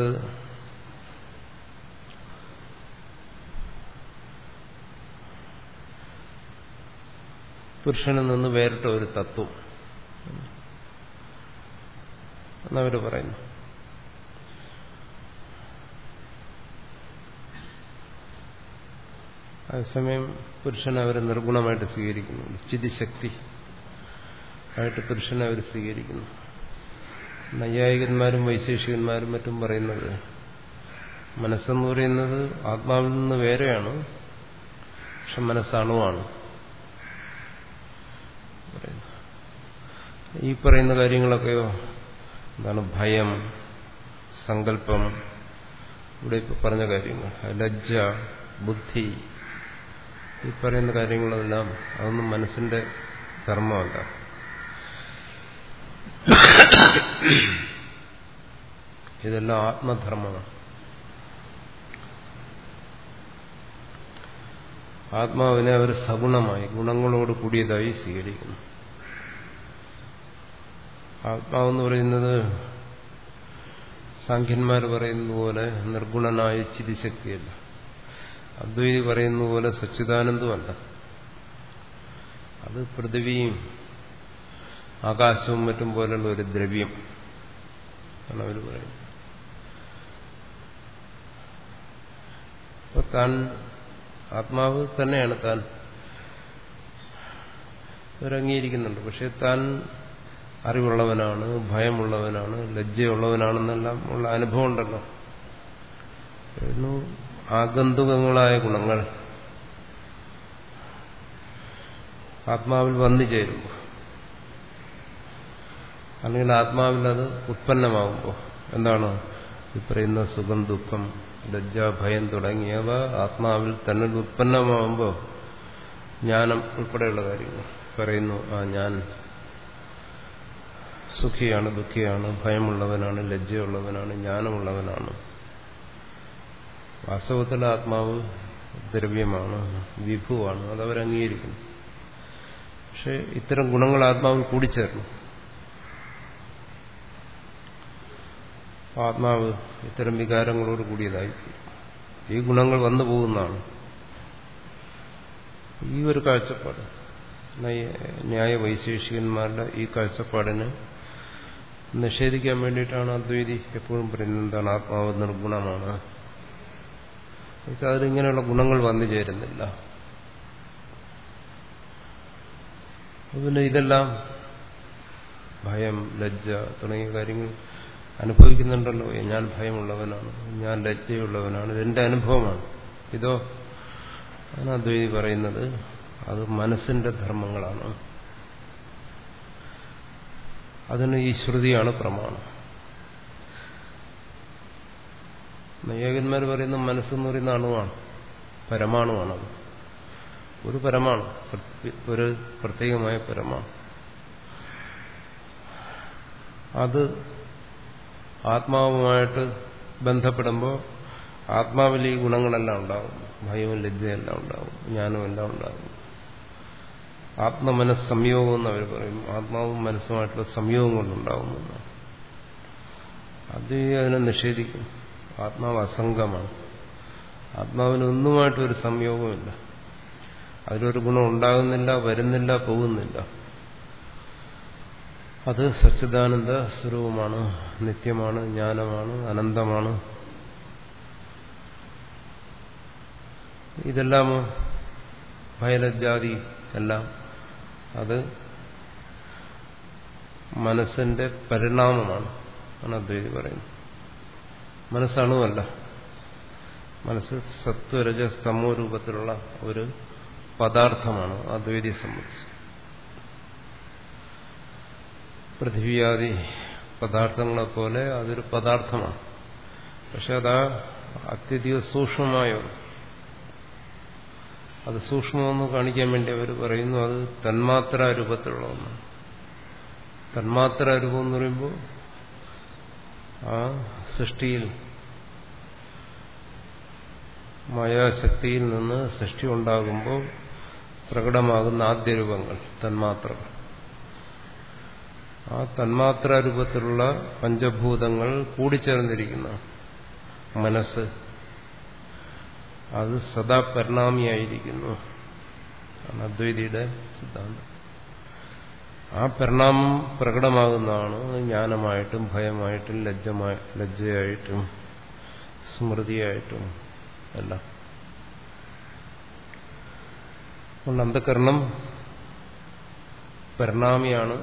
Speaker 1: പുരുഷനിൽ നിന്ന് വേറിട്ട ഒരു തത്വം. എന്നവർ പറയുന്നു. അതേസമയം പുരുഷനെ അവർ നിർഗുണമായിട്ട് സ്വീകരിക്കുന്നു. സ്ഥിതിശക്തി ആയിട്ട് പുരുഷനെ അവർ സ്വീകരിക്കുന്നു. നൈയായികന്മാരും വൈശേഷികന്മാരും മറ്റും പറയുന്നത് മനസ്സെന്ന് പറയുന്നത് ആത്മാവിൽ നിന്ന് വേറെയാണ്, പക്ഷെ മനസ്സണുവാണ്. ഈ പറയുന്ന കാര്യങ്ങളൊക്കെയോ എന്താണ്? ഭയം, സങ്കല്പം, ഇവിടെ ഇപ്പൊ പറഞ്ഞ കാര്യങ്ങൾ, ലജ്ജ, ബുദ്ധി, ഈ പറയുന്ന കാര്യങ്ങളെല്ലാം അതൊന്നും മനസ്സിന്റെ ധർമ്മമല്ല. ഇതെല്ലാം ആത്മധർമ്മമാണ്. ആത്മാവിനെ അവർ സഗുണമായി ഗുണങ്ങളോട് കൂടിയതായി സ്വീകരിക്കുന്നു. ആത്മാവെന്ന് പറയുന്നത് സാഖ്യന്മാർ പറയുന്ന പോലെ നിർഗുണനായ ചിതിശക്തിയല്ല, അദ്വൈതി പറയുന്ന പോലെ സച്ചിദാനന്ദമല്ല. അത് പൃഥിവിയും ആകാശവും മറ്റും പോലുള്ള ഒരു ദ്രവ്യം ആണ് അവർ പറയുന്നത്. അപ്പൊ താൻ ആത്മാവ് തന്നെയാണ്, താൻ അവരംഗീകരിക്കുന്നുണ്ട്. പക്ഷെ താൻ അറിവുള്ളവനാണ്, ഭയമുള്ളവനാണ്, ലജ്ജയുള്ളവനാണെന്നെല്ലാം ഉള്ള അനുഭവം ഉണ്ടല്ലോ. ആഗന്തുകങ്ങളായ ഗുണങ്ങൾ ആത്മാവിൽ വന്നു ചേരുമ്പോൾ, അല്ലെങ്കിൽ ആത്മാവിൽ അത് ഉത്പന്നമാകുമ്പോൾ, എന്താണ് ഈ പറയുന്ന സുഖം, ദുഃഖം, ലജ്ജ, ഭയം തുടങ്ങിയവ ആത്മാവിൽ തന്നെ ഉത്പന്നമാകുമ്പോൾ ജ്ഞാനം ഉൾപ്പെടെയുള്ള കാര്യങ്ങൾ പറയുന്നു. ആ ഞാൻ സുഖിയാണ്, ദുഃഖിയാണ്, ഭയമുള്ളവനാണ്, ലജ്ജയുള്ളവനാണ്, ജ്ഞാനമുള്ളവനാണ്. വാസ്തവത്തിൽ ആത്മാവ് ദ്രവ്യമാണ്, വിഭുവാണ്, അതവരംഗീകരിക്കുന്നു. പക്ഷെ ഇത്തരം ഗുണങ്ങൾ ആത്മാവിൽ കൂടിച്ചേർന്നു. ആത്മാവ് ഇത്തരം വികാരങ്ങളോട് കൂടിയതായി. ഈ ഗുണങ്ങൾ വന്നു പോകുന്നതാണ്. ഈ ഒരു കാഴ്ചപ്പാട് ന്യായ വൈശേഷികന്മാരുടെ ഈ കാഴ്ചപ്പാടിന് നിഷേധിക്കാൻ വേണ്ടിയിട്ടാണ് അദ്വൈതി എപ്പോഴും പറയുന്നത് എന്താണ്? ആത്മാവ് നിർഗുണമാണ്. അതിലിങ്ങനെയുള്ള ഗുണങ്ങൾ വന്നു ചേരുന്നില്ല. പിന്നെ ഇതെല്ലാം ഭയം, ലജ്ജ തുടങ്ങിയ കാര്യങ്ങൾ അനുഭവിക്കുന്നുണ്ടല്ലോ. ഞാൻ ഭയമുള്ളവനാണ്, ഞാൻ ലജ്ജയുള്ളവനാണ്, ഇതെന്റെ അനുഭവമാണ്. ഇതോ ആണ് അദ്വൈതി പറയുന്നത്, അത് മനസ്സിന്റെ ധർമ്മങ്ങളാണ്. അതിന് ഈ ശ്രുതിയാണ് പ്രമാണം. നൈയായികന്മാർ പറയുന്ന മനസ്സെന്ന് പറയുന്ന അണുവാണ്, പരമാണുവാണത്. ഒരു പരമാണു, ഒരു പ്രത്യേകമായ പരമാണു. അത് ആത്മാവുമായിട്ട് ബന്ധപ്പെടുമ്പോൾ ആത്മാവിൽ ഈ ഗുണങ്ങളെല്ലാം ഉണ്ടാകും. ഭയവും ലജ്ജയെല്ലാം ഉണ്ടാകും, ജ്ഞാനവും എല്ലാം ഉണ്ടാകും. ആത്മമനസ് സംയോഗം എന്ന് അവർ പറയും. ആത്മാവും മനസ്സുമായിട്ടുള്ള സംയോഗം കൊണ്ടുണ്ടാകുന്നു. അത് അതിനെ നിഷേധിക്കും. ആത്മാവ് അസംഗമാണ്. ആത്മാവിന് ഒന്നുമായിട്ടൊരു സംയോഗമില്ല. അതിലൊരു ഗുണം ഉണ്ടാകുന്നില്ല, വരുന്നില്ല, പോകുന്നില്ല. അത് സച്ചിദാനന്ദ സ്വരൂപമാണ്, നിത്യമാണ്, ജ്ഞാനമാണ്, അനന്തമാണ്. ഇതെല്ലാമോ ഭയലജ്ജാതി എല്ലാം അത് മനസ്സിന്റെ പരിണാമമാണ് ആണ് അദ്വൈതി പറയുന്നത്. മനസ്സണുവല്ല. മനസ്സ് സത്വരജ സ്തമോ രൂപത്തിലുള്ള ഒരു പദാർത്ഥമാണ് അദ്വൈതിയെ സംബന്ധിച്ച്. പൃഥ്വിയാദി പദാർത്ഥങ്ങളെപ്പോലെ അതൊരു പദാർത്ഥമാണ്. പക്ഷെ അതാ അത്യധിക സൂക്ഷ്മമായ, അത് സൂക്ഷ്മമെന്ന് കാണിക്കാൻ വേണ്ടി അവർ പറയുന്നു അത് തന്മാത്രാ രൂപത്തിലുള്ള ഒന്നാണ്. തന്മാത്രാ രൂപം എന്ന് പറയുമ്പോൾ ആ സൃഷ്ടിയിൽ മായാശക്തിയിൽ നിന്ന് സൃഷ്ടി ഉണ്ടാകുമ്പോൾ പ്രകടമാകുന്ന ആദ്യ രൂപങ്ങൾ തന്മാത്രകൾ. ആ തന്മാത്രാ രൂപത്തിലുള്ള പഞ്ചഭൂതങ്ങൾ കൂടിച്ചേർന്നിരിക്കുന്ന മനസ്സ് അത് സദാ പരിണാമിയായിരിക്കുന്നു ആണ് അദ്വൈതിയുടെ സിദ്ധാന്തം. ആ പരിണാമം പ്രകടമാകുന്നതാണ് ജ്ഞാനമായിട്ടും ഭയമായിട്ടും ലജ്ജമായി ലജ്ജയായിട്ടും സ്മൃതിയായിട്ടും എല്ലാം. അതുകൊണ്ട് അന്ധകരണം പരിണാമിയാണ്.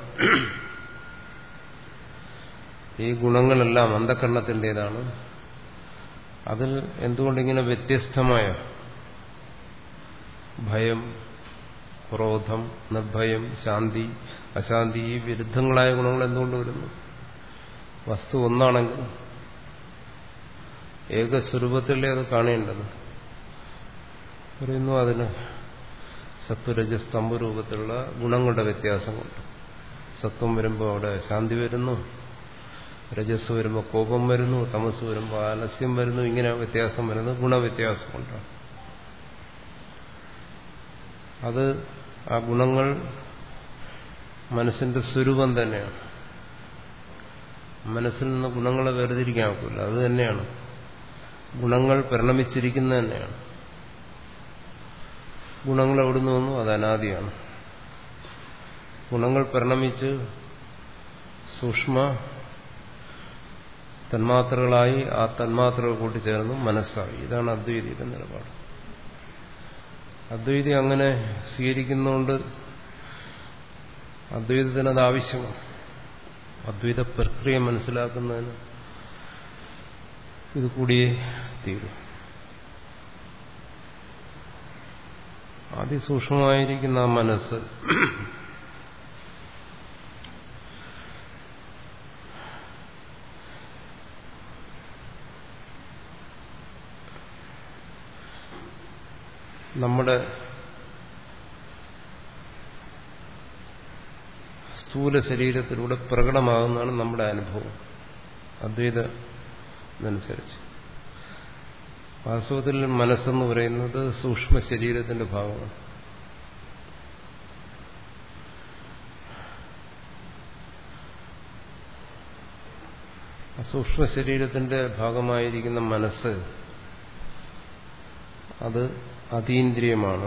Speaker 1: ഈ ഗുണങ്ങളെല്ലാം അന്ധകരണത്തിൻ്റെതാണ്. അതിൽ എന്തുകൊണ്ടിങ്ങനെ വ്യത്യസ്തമായ ഭയം, ക്രോധം, നിർഭയം, ശാന്തി, അശാന്തി, ഈ വിരുദ്ധങ്ങളായ ഗുണങ്ങൾ എന്തുകൊണ്ട് വരുന്നു? വസ്തു ഒന്നാണെങ്കിൽ ഏകസ്വരൂപത്തിലേ അത് കാണേണ്ടത്. പറയുന്നു അതിന് സത്വരജസ്തംഭ രൂപത്തിലുള്ള ഗുണങ്ങളുടെ വ്യത്യാസം കൊണ്ട്. സത്വം വരുമ്പോൾ അവിടെ ശാന്തി വരുന്നു, രജസ് വരുമ്പോൾ കോപം വരുന്നു, തമസ് വരുമ്പോൾ ആലസ്യം വരുന്നു. ഇങ്ങനെ വ്യത്യാസം വരുന്നത് ഗുണവ്യത്യാസം കൊണ്ടാണ്. അത് ആ ഗുണങ്ങൾ മനസ്സിന്റെ സ്വരൂപം തന്നെയാണ്. മനസ്സിൽ നിന്ന് ഗുണങ്ങളെ വേർതിരിക്കാൻ ഒക്കില്ല. അത് തന്നെയാണ്. ഗുണങ്ങൾ പരിണമിച്ചിരിക്കുന്നത് തന്നെയാണ്. ഗുണങ്ങൾ എവിടുന്ന് വന്നു? അത് അനാദിയാണ്. ഗുണങ്ങൾ പരിണമിച്ച് സൂക്ഷ്മ തന്മാത്രകളായി ആ തന്മാത്രകൾ കൂട്ടിച്ചേർന്ന് മനസ്സായി. ഇതാണ് അദ്വൈതിയുടെ നിലപാട്. അദ്വൈതി അങ്ങനെ സ്വീകരിക്കുന്നതുകൊണ്ട് അദ്വൈതത്തിന് അത് ആവശ്യമാണ്. അദ്വൈത പ്രക്രിയ മനസ്സിലാക്കുന്നതിന് ഇത് കൂടിയേ തീരും. അതിസൂക്ഷ്മമായിരിക്കുന്ന ആ മനസ്സ് നമ്മുടെ സ്ഥൂല ശരീരത്തിലൂടെ പ്രകടമാകുന്നതാണ് നമ്മുടെ അനുഭവം അദ്വൈതമനുസരിച്ച്. വാസ്തവത്തിൽ മനസ്സെന്ന് പറയുന്നത് സൂക്ഷ്മ ശരീരത്തിന്റെ ഭാഗമാണ്. സൂക്ഷ്മ ശരീരത്തിന്റെ ഭാഗമായിരിക്കുന്ന മനസ്സ് അത് അതീന്ദ്രിയമാണ്.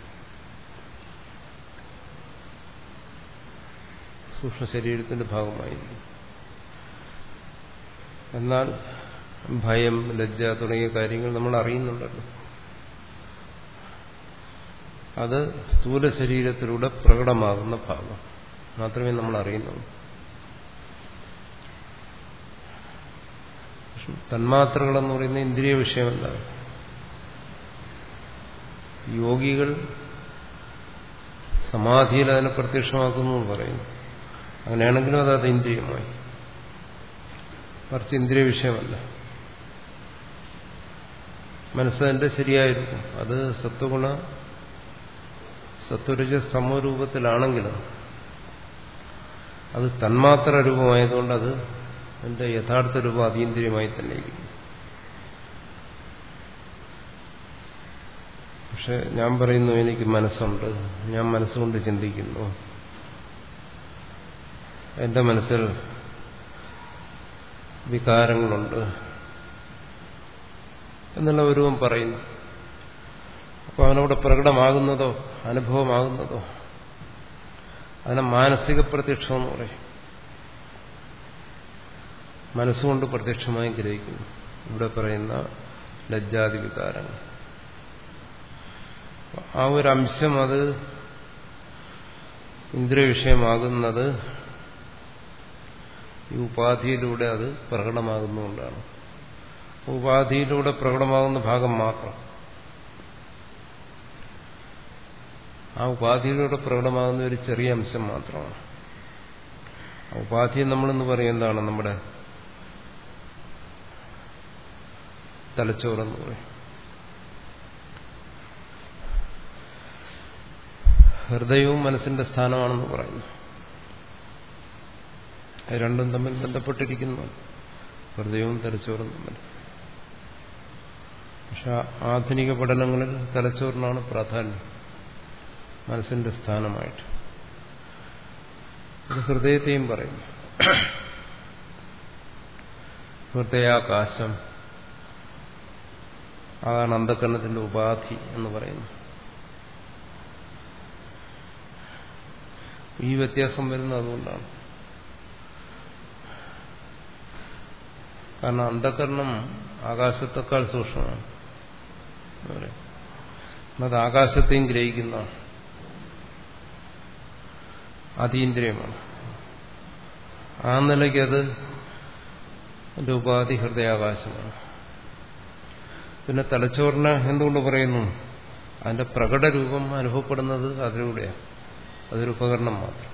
Speaker 1: സൂക്ഷ്മ ശരീരത്തിന്റെ ഭാഗമായിരിക്കും. എന്നാൽ ഭയം, ലജ്ജ തുടങ്ങിയ കാര്യങ്ങൾ നമ്മൾ അറിയുന്നുണ്ടല്ലോ. അത് സ്ഥൂല ശരീരത്തിലൂടെ പ്രകടമാകുന്ന ഭാഗം മാത്രമേ നമ്മൾ അറിയുന്നുള്ളൂ. തന്മാത്രകളെന്ന് പറയുന്ന ഇന്ദ്രിയ വിഷയമല്ല. യോഗികൾ സമാധിയിൽ അതിനെ പ്രത്യക്ഷമാക്കുന്നു എന്ന് പറയുന്നു. അങ്ങനെയാണെങ്കിലും അത് അതീന്ദ്രിയമായി, മറിച്ച് ഇന്ദ്രിയ വിഷയമല്ല. മനസ്സതിന്റെ ശരിയായിരിക്കും. അത് സത്വഗുണ സത്വരജ സമരൂപത്തിലാണെങ്കിലും അത് തന്മാത്ര രൂപമായതുകൊണ്ട് അത് അതിന്റെ യഥാർത്ഥ രൂപം അതീന്ദ്രിയമായി തന്നെ ഇരിക്കും. പക്ഷെ ഞാൻ പറയുന്നു എനിക്ക് മനസ്സുണ്ട്, ഞാൻ മനസ്സുകൊണ്ട് ചിന്തിക്കുന്നു, എന്റെ മനസ്സിൽ വികാരങ്ങളുണ്ട് എന്നുള്ള ഒരുവൻ പറയുന്നു. അപ്പോൾ അവനവിടെ പ്രകടമാകുന്നതോ അനുഭവമാകുന്നതോ അതിനെ മാനസിക പ്രത്യക്ഷം എന്ന് പറയും. മനസ്സുകൊണ്ട് പ്രത്യക്ഷമായി ഗ്രഹിക്കുന്നു. ഇവിടെ പറയുന്ന ലജ്ജാതി വികാരങ്ങൾ, ആ ഒരു അംശം അത് ഇന്ദ്രിയ വിഷയമാകുന്നത് ഈ ഉപാധിയിലൂടെ അത് പ്രകടമാകുന്നതുകൊണ്ടാണ്. ഉപാധിയിലൂടെ പ്രകടമാകുന്ന ഭാഗം മാത്രം. ആ ഉപാധിയിലൂടെ പ്രകടമാകുന്ന ഒരു ചെറിയ അംശം മാത്രമാണ്. ആ ഉപാധിയെ നമ്മളെന്ന് പറയും എന്താണ്? നമ്മുടെ തലച്ചോറെന്ന് പറയും. ഹൃദയവും മനസ്സിന്റെ സ്ഥാനമാണെന്ന് പറയുന്നു. രണ്ടും തമ്മിൽ ബന്ധപ്പെട്ടിരിക്കുന്നു, ഹൃദയവും തലച്ചോറും തമ്മിൽ. പക്ഷെ ആധുനിക പഠനങ്ങളിൽ തലച്ചോറിനാണ് പ്രാധാന്യം മനസ്സിന്റെ സ്ഥാനമായിട്ട്. ഇത് ഹൃദയത്തെയും പറയുന്നു. ഹൃദയാകാശം, അതാണ് അന്ധകരണത്തിന്റെ ഉപാധി എന്ന് പറയുന്നു. ഈ വ്യത്യാസം വരുന്നത് അതുകൊണ്ടാണ്. കാരണം അന്ധകരണം ആകാശത്തെക്കാൾ സൂക്ഷ്മമാണ്. അത് ആകാശത്തെയും ഗ്രഹിക്കുന്ന അതീന്ദ്രിയമാണ്. ആ നിലയ്ക്ക് അത് രൂപാധി ഹൃദയാകാശമാണ്. പിന്നെ തലച്ചോറിനെ എന്തുകൊണ്ട് പറയുന്നു? അതിന്റെ പ്രകടരൂപം അനുഭവപ്പെടുന്നത് അതിലൂടെയാണ്. അതൊരു ഉപകരണം മാത്രം.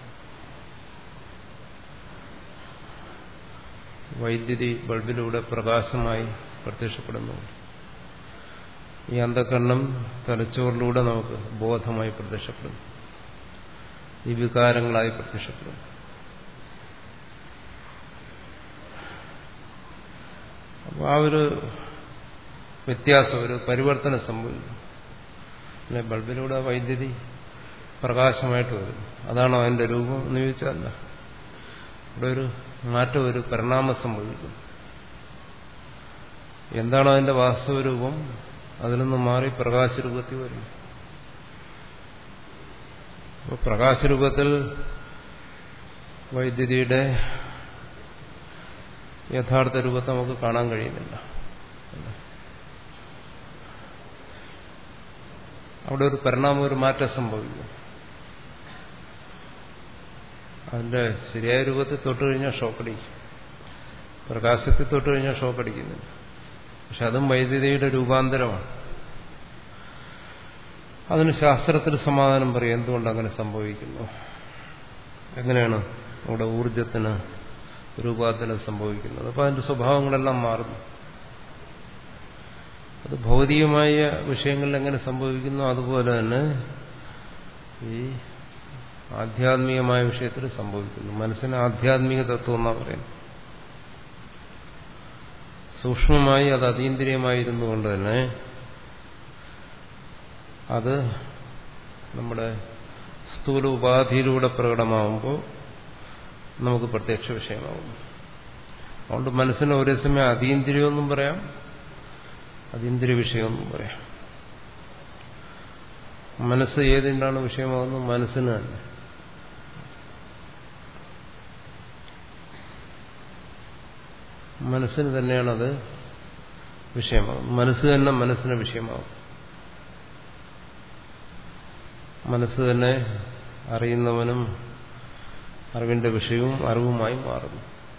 Speaker 1: വൈദ്യുതി ബൾബിലൂടെ പ്രകാശമായി പ്രത്യക്ഷപ്പെടുന്നു. ഈ അന്ധകരണം തലച്ചോറിലൂടെ നമുക്ക് ബോധമായി പ്രത്യക്ഷപ്പെടുന്നു, ഈ വികാരങ്ങളായി പ്രത്യക്ഷപ്പെടുന്നു. അപ്പോൾ ആ ഒരു വ്യത്യാസം, ഒരു പരിവർത്തനം സംഭവിക്കും. പിന്നെ ബൾബിലൂടെ വൈദ്യുതി പ്രകാശമായിട്ട് വരും. അതാണോ അതിന്റെ രൂപം എന്ന് ചോദിച്ചാൽ ഇവിടെ ഒരു മാറ്റം, ഒരു പരിണാമം സംഭവിക്കും. എന്താണോ അതിന്റെ വാസ്തവരൂപം അതിൽ നിന്ന് മാറി പ്രകാശരൂപത്തിൽ വരും. അപ്പോൾ പ്രകാശരൂപത്തിൽ വൈദ്യുതിയുടെ യഥാർത്ഥ രൂപത്തെ നമുക്ക് കാണാൻ കഴിയുന്നില്ല. അവിടെ ഒരു പരിണാമം, ഒരു മാറ്റം സംഭവിക്കും. അതിന്റെ ശരിയായ രൂപത്തിൽ തൊട്ട് കഴിഞ്ഞാൽ ഷോക്കടിക്കും. പ്രകാശത്തിൽ തൊട്ട് കഴിഞ്ഞാൽ ഷോക്കടിക്കുന്നില്ല. പക്ഷെ അതും വൈദ്യുതിയുടെ രൂപാന്തരമാണ്. അതിന് ശാസ്ത്രത്തിൽ സമാധാനം പറയും എന്തുകൊണ്ട് അങ്ങനെ സംഭവിക്കുന്നു, എങ്ങനെയാണ് അവിടെ ഊർജത്തിന് രൂപാന്തരം സംഭവിക്കുന്നത്. അപ്പോൾ അതിന്റെ സ്വഭാവങ്ങളെല്ലാം മാറുന്നു. അത് ഭൗതികമായ വിഷയങ്ങളിൽ എങ്ങനെ സംഭവിക്കുന്നു അതുപോലെ തന്നെ ഈ ആധ്യാത്മികമായ വിഷയത്തിൽ സംഭവിക്കുന്നു. മനസ്സിന് ആധ്യാത്മിക തത്വം എന്നാണ് പറയുന്നത്. സൂക്ഷ്മമായി അത് അതീന്ദ്രിയമായിരുന്നു കൊണ്ട് തന്നെ അത് നമ്മുടെ സ്ഥൂല ഉപാധിയിലൂടെ പ്രകടമാകുമ്പോൾ നമുക്ക് പ്രത്യക്ഷ വിഷയമാകും. അതുകൊണ്ട് മനസ്സിന് ഒരേ സമയം അതീന്ദ്രിയമെന്നും പറയാം, അതീന്ദ്രിയ വിഷയമെന്നും പറയാം. മനസ്സ് ഏതിനാണ് വിഷയമാകുന്നത്? മനസ്സിന് തന്നെ. മനസ്സിന് തന്നെയാണത് വിഷയമാകും. മനസ്സ് തന്നെ മനസ്സിന് വിഷയമാകും. മനസ്സ് തന്നെ അറിയുന്നവനും അറിവിന്റെ വിഷയവും അറിവുമായി മാറുന്നു.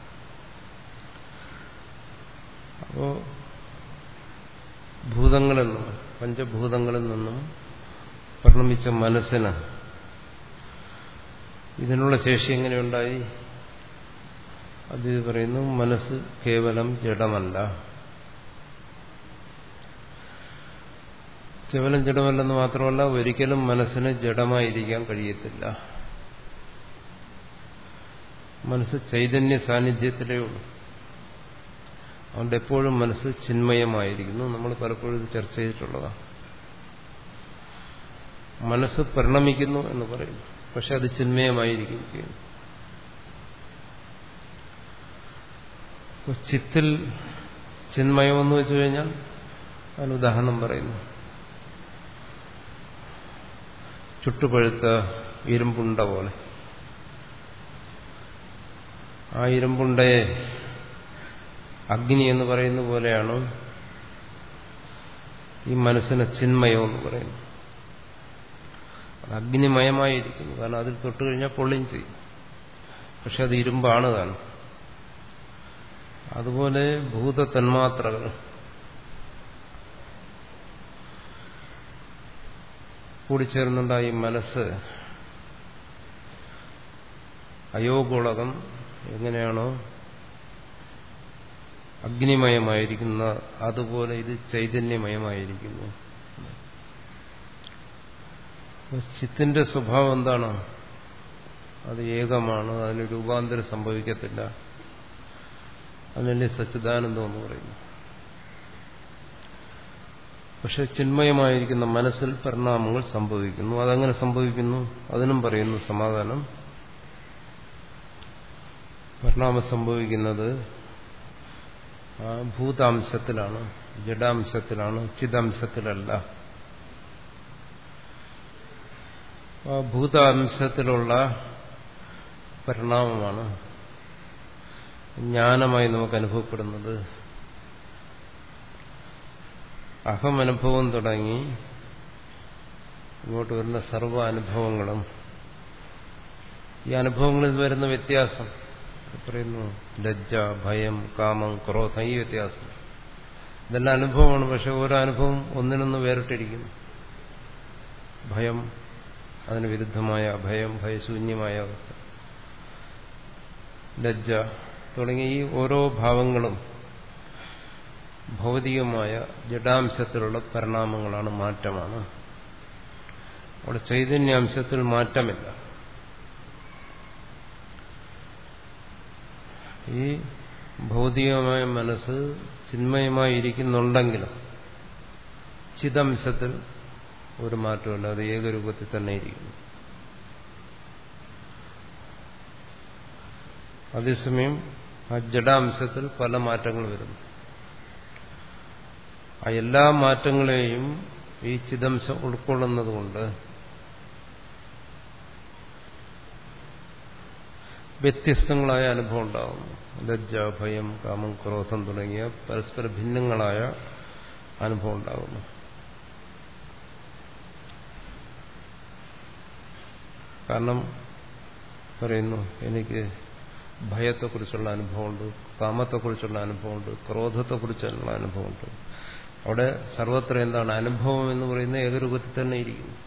Speaker 1: അപ്പോ ഭൂതങ്ങളിൽ നിന്നും, പഞ്ചഭൂതങ്ങളിൽ നിന്നും പരിണമിച്ച മനസ്സിന് ഇതിനുള്ള ശേഷി എങ്ങനെയുണ്ടായി? അത് പറയുന്നു, മനസ്സ് കേവലം ജഡമല്ല. കേവലം ജഡമല്ലെന്ന് മാത്രമല്ല, ഒരിക്കലും മനസ്സിന് ജഡമായിരിക്കാൻ കഴിയത്തില്ല. മനസ്സ് ചൈതന്യ സാന്നിധ്യത്തിലേ ഉള്ളൂ. അതുകൊണ്ട് എപ്പോഴും മനസ്സ് ചിന്മയമായിരിക്കുന്നു. നമ്മൾ പലപ്പോഴും ഇത് ചർച്ച ചെയ്തിട്ടുള്ളതാണ്. മനസ്സ് പരിണമിക്കുന്നു എന്ന് പറയുന്നു, പക്ഷെ അത് ചിന്മയമായിരിക്കും ചെയ്യുന്നു. ചിത്തിൽ ചിന്മയമെന്ന് വെച്ചു കഴിഞ്ഞാൽ അതിന് ഉദാഹരണം പറയുന്നു. ചുട്ടുപഴുത്ത ഇരുമ്പുണ്ട പോലെ. ആ ഇരുമ്പുണ്ടയെ അഗ്നി എന്ന് പറയുന്ന പോലെയാണ് ഈ മനസ്സിന് ചിന്മയം എന്ന് പറയുന്നത്. അത് അഗ്നിമയമായിരിക്കുന്നു. കാരണം അതിൽ തൊട്ട് കഴിഞ്ഞാൽ പൊള്ളിയും ചെയ്യും. പക്ഷെ അത് ഇരുമ്പാണ് താനും. അതുപോലെ ഭൂത തന്മാത്രകൾ കൂടിച്ചേർന്നുണ്ടായി മനസ്സ് അയോഗോളകം എങ്ങനെയാണോ അഗ്നിമയമായിരിക്കുന്ന അതുപോലെ ഇത് ചൈതന്യമയമായിരിക്കുന്നു. ചിത്തിന്റെ സ്വഭാവം എന്താണ്? അത് ഏകമാണ്, അതിന് രൂപാന്തരം സംഭവിക്കത്തില്ല. അതിനെ സച്ചിദാനന്ദം എന്ന് പറയുന്നു. പക്ഷെ ചിന്മയമായിരിക്കുന്ന മനസ്സിൽ പരിണാമങ്ങൾ സംഭവിക്കുന്നു. അതങ്ങനെ സംഭവിക്കുന്നു, അതിനും പറയുന്നു സമാധാനം. പരിണാമം സംഭവിക്കുന്നത് ആ ഭൂതാംശത്തിലാണ്, ജഡാംശത്തിലാണ്, ചിദാംശത്തിലല്ല. ആ ഭൂതാംശത്തിലുള്ള പരിണാമമാണ് ജ്ഞാനമായി നമുക്ക് അനുഭവപ്പെടുന്നത്. അഹമനുഭവം തുടങ്ങി ഇങ്ങോട്ട് വരുന്ന സർവ്വ അനുഭവങ്ങളും, ഈ അനുഭവങ്ങളിൽ വരുന്ന വ്യത്യാസം പറയുന്നു, ലജ്ജ, ഭയം, കാമം, ക്രോധം, ഈ വ്യത്യാസം ഇതെല്ലാം അനുഭവമാണ്. പക്ഷെ ഓരോ അനുഭവം ഒന്നിനൊന്ന് വേറിട്ടിരിക്കുന്നു. ഭയം, അതിന് വിരുദ്ധമായ ഭയം, ഭയശൂന്യമായ അവസ്ഥ, ലജ്ജ തുടങ്ങി ഈ ഓരോ ഭാവങ്ങളും ഭൗതികമായ ജഡാംശത്തിലുള്ള പരിണാമങ്ങളാണ്, മാറ്റമാണ്. അവിടെ ചൈതന്യാംശത്തിൽ മാറ്റമില്ല. ഈ ഭൗതികമായ മനസ്സ് ചിന്മയമായി ഇരിക്കുന്നുണ്ടെങ്കിലും ചിദംശത്തിൽ ഒരു മാറ്റമില്ല, അത് ഏകരൂപത്തിൽ തന്നെ ഇരിക്കുന്നു. അതേസമയം ആ ജഡാംശത്തിൽ പല മാറ്റങ്ങൾ വരുന്നു. ആ എല്ലാ മാറ്റങ്ങളെയും ഈ ചിദംശം ഉൾക്കൊള്ളുന്നതുകൊണ്ട് വ്യത്യസ്തങ്ങളായ അനുഭവം ഉണ്ടാകുന്നു. ലജ്ജ, ഭയം, കാമം, ക്രോധം തുടങ്ങിയ പരസ്പര ഭിന്നങ്ങളായ അനുഭവം ഉണ്ടാകുന്നു. കാരണം പറയുന്നു, എനിക്ക് ഭയത്തെക്കുറിച്ചുള്ള അനുഭവമുണ്ട്, കാമത്തെക്കുറിച്ചുള്ള അനുഭവമുണ്ട്, ക്രോധത്തെക്കുറിച്ചുള്ള അനുഭവമുണ്ട്. അവിടെ സർവത്ര എന്താണ് അനുഭവം എന്ന് പറയുന്നത് ഏകരൂപത്തിൽ തന്നെ ഇരിക്കുന്നു.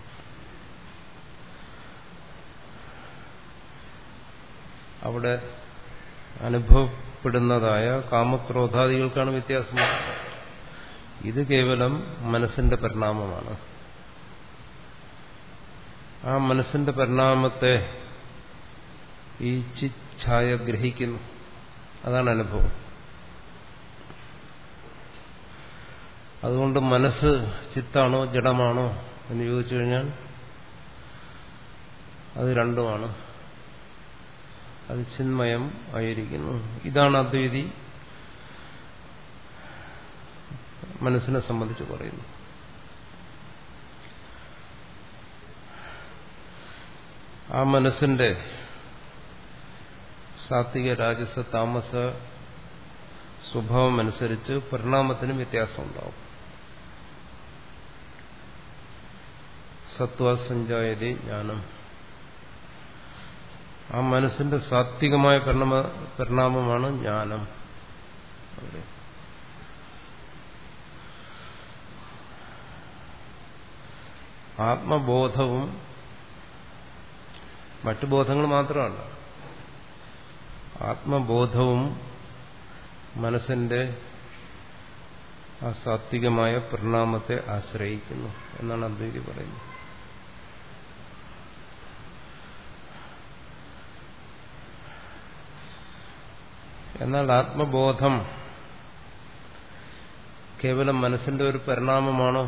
Speaker 1: അവിടെ അനുഭവപ്പെടുന്നതായ കാമക്രോധാദികൾക്കാണ് വ്യത്യാസം. ഇത് കേവലം മനസ്സിന്റെ പരിണാമമാണ്. ആ മനസ്സിന്റെ പരിണാമത്തെ ഈ ചിച്ഛായ ഗ്രഹിക്കുന്നു. അതാണ് അനുഭവം. അതുകൊണ്ട് മനസ്സ് ചിത്താണോ ജഡമാണോ എന്ന് ചോദിച്ചു കഴിഞ്ഞാൽ അത് രണ്ടുമാണ്. അത് ചിന്മയം ആയിരിക്കുന്നു. ഇതാണ് അദ്വൈതി മനസ്സിനെ സംബന്ധിച്ച് പറയുന്നു. ആ മനസ്സിന്റെ സാത്വിക, രാജസ, താമസ സ്വഭാവം അനുസരിച്ച് പരിണാമത്തിനും വ്യത്യാസം ഉണ്ടാവും. സത്വസഞ്ജായതേ ജ്ഞാനം. ആ മനസ്സിന്റെ സാത്വികമായ പരിണാമ പരിണാമമാണ് ജ്ഞാനം. ആത്മബോധവും മറ്റു ബോധങ്ങൾ മാത്രമല്ല, ആത്മബോധവും മനസ്സിന്റെ ആ സാത്വികമായ പരിണാമത്തെ ആശ്രയിക്കുന്നു എന്നാണ് അദ്വൈതി പറയുന്നത്. എന്നാൽ ആത്മബോധം കേവലം മനസ്സിന്റെ ഒരു പരിണാമമാണോ?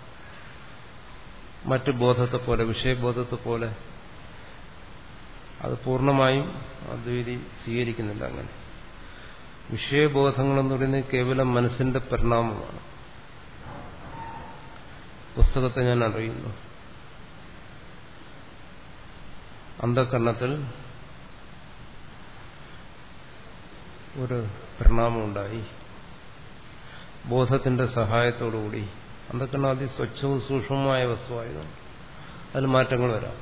Speaker 1: മറ്റു ബോധത്തെ പോലെ, വിഷയബോധത്തെ പോലെ അത് പൂർണ്ണമായും അദ്വൈതി സ്വീകരിക്കുന്നില്ല. അങ്ങനെ വിഷയബോധങ്ങളെന്ന് പറയുന്നത് കേവലം മനസ്സിന്റെ പരിണാമമാണ്. പുസ്തകത്തെ ഞാൻ അറിയുന്നു, അന്ധകരണത്തിൽ ഒരു പരിണാമമുണ്ടായി, ബോധത്തിന്റെ സഹായത്തോടുകൂടി. അന്ധകരണം അതി സ്വച്ഛവും സൂക്ഷ്മമായ വസ്തുവായതുകൊണ്ട് അതിൽ മാറ്റങ്ങൾ വരാം,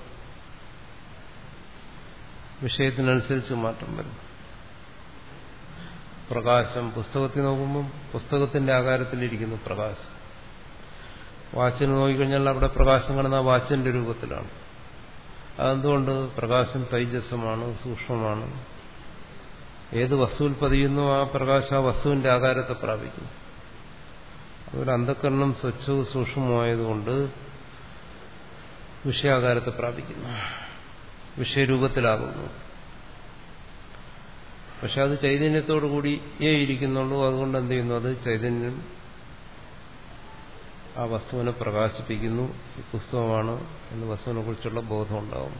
Speaker 1: വിഷയത്തിനനുസരിച്ച് മാറ്റം വരും. പ്രകാശം, പുസ്തകത്തിൽ നോക്കുമ്പോൾ പുസ്തകത്തിന്റെ ആകാരത്തിലിരിക്കുന്നു പ്രകാശം. വാച്ചിന് നോക്കിക്കഴിഞ്ഞാൽ അവിടെ പ്രകാശം കാണുന്ന ആ വാച്ചിന്റെ രൂപത്തിലാണ്. അതെന്തുകൊണ്ട്? പ്രകാശം തൈജസ്സമാണ്, സൂക്ഷ്മമാണ്. ഏത് വസ്തുവിൽ പതിയുന്നു ആ പ്രകാശം ആ വസ്തുവിന്റെ ആകാരത്തെ പ്രാപിക്കുന്നു. അതുപോലെ അന്ധകരണം സ്വച്ഛവും സൂക്ഷ്മമായതുകൊണ്ട് വിഷയാകാരത്തെ പ്രാപിക്കുന്നു, വിഷയരൂപത്തിലാകുന്നു. പക്ഷെ അത് ചൈതന്യത്തോടു കൂടിയേ ഇരിക്കുന്നുള്ളൂ. അതുകൊണ്ട് എന്ത് ചെയ്യുന്നു? അത് ചൈതന്യം ആ വസ്തുവിനെ പ്രകാശിപ്പിക്കുന്നു. ഈ പുസ്തകമാണ് എന്ന് വസ്തുവിനെ കുറിച്ചുള്ള ബോധം ഉണ്ടാകും.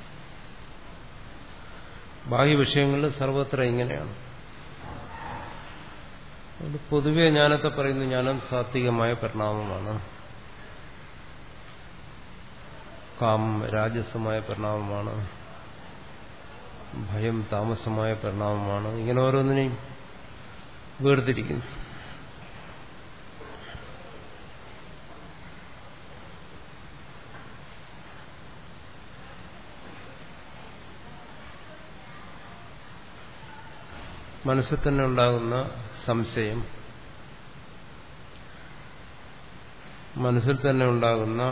Speaker 1: ബാഹ്യ വിഷയങ്ങളിൽ സർവത്ര ഇങ്ങനെയാണ്. പൊതുവെ ജ്ഞാനത്തെ പറയുന്നു, ജ്ഞാനം സാത്വികമായ പരിണാമമാണ്, കാമം രാജസമായ പരിണാമമാണ്, ഭയം താമസമായ പരിണാമമാണ്. ഇങ്ങനെ ഓരോന്നിനെയും വേർതിരിക്കുന്നു. മനസ്സിൽ തന്നെ ഉണ്ടാകുന്ന സംശയം, മനസ്സിൽ തന്നെ ഉണ്ടാകുന്ന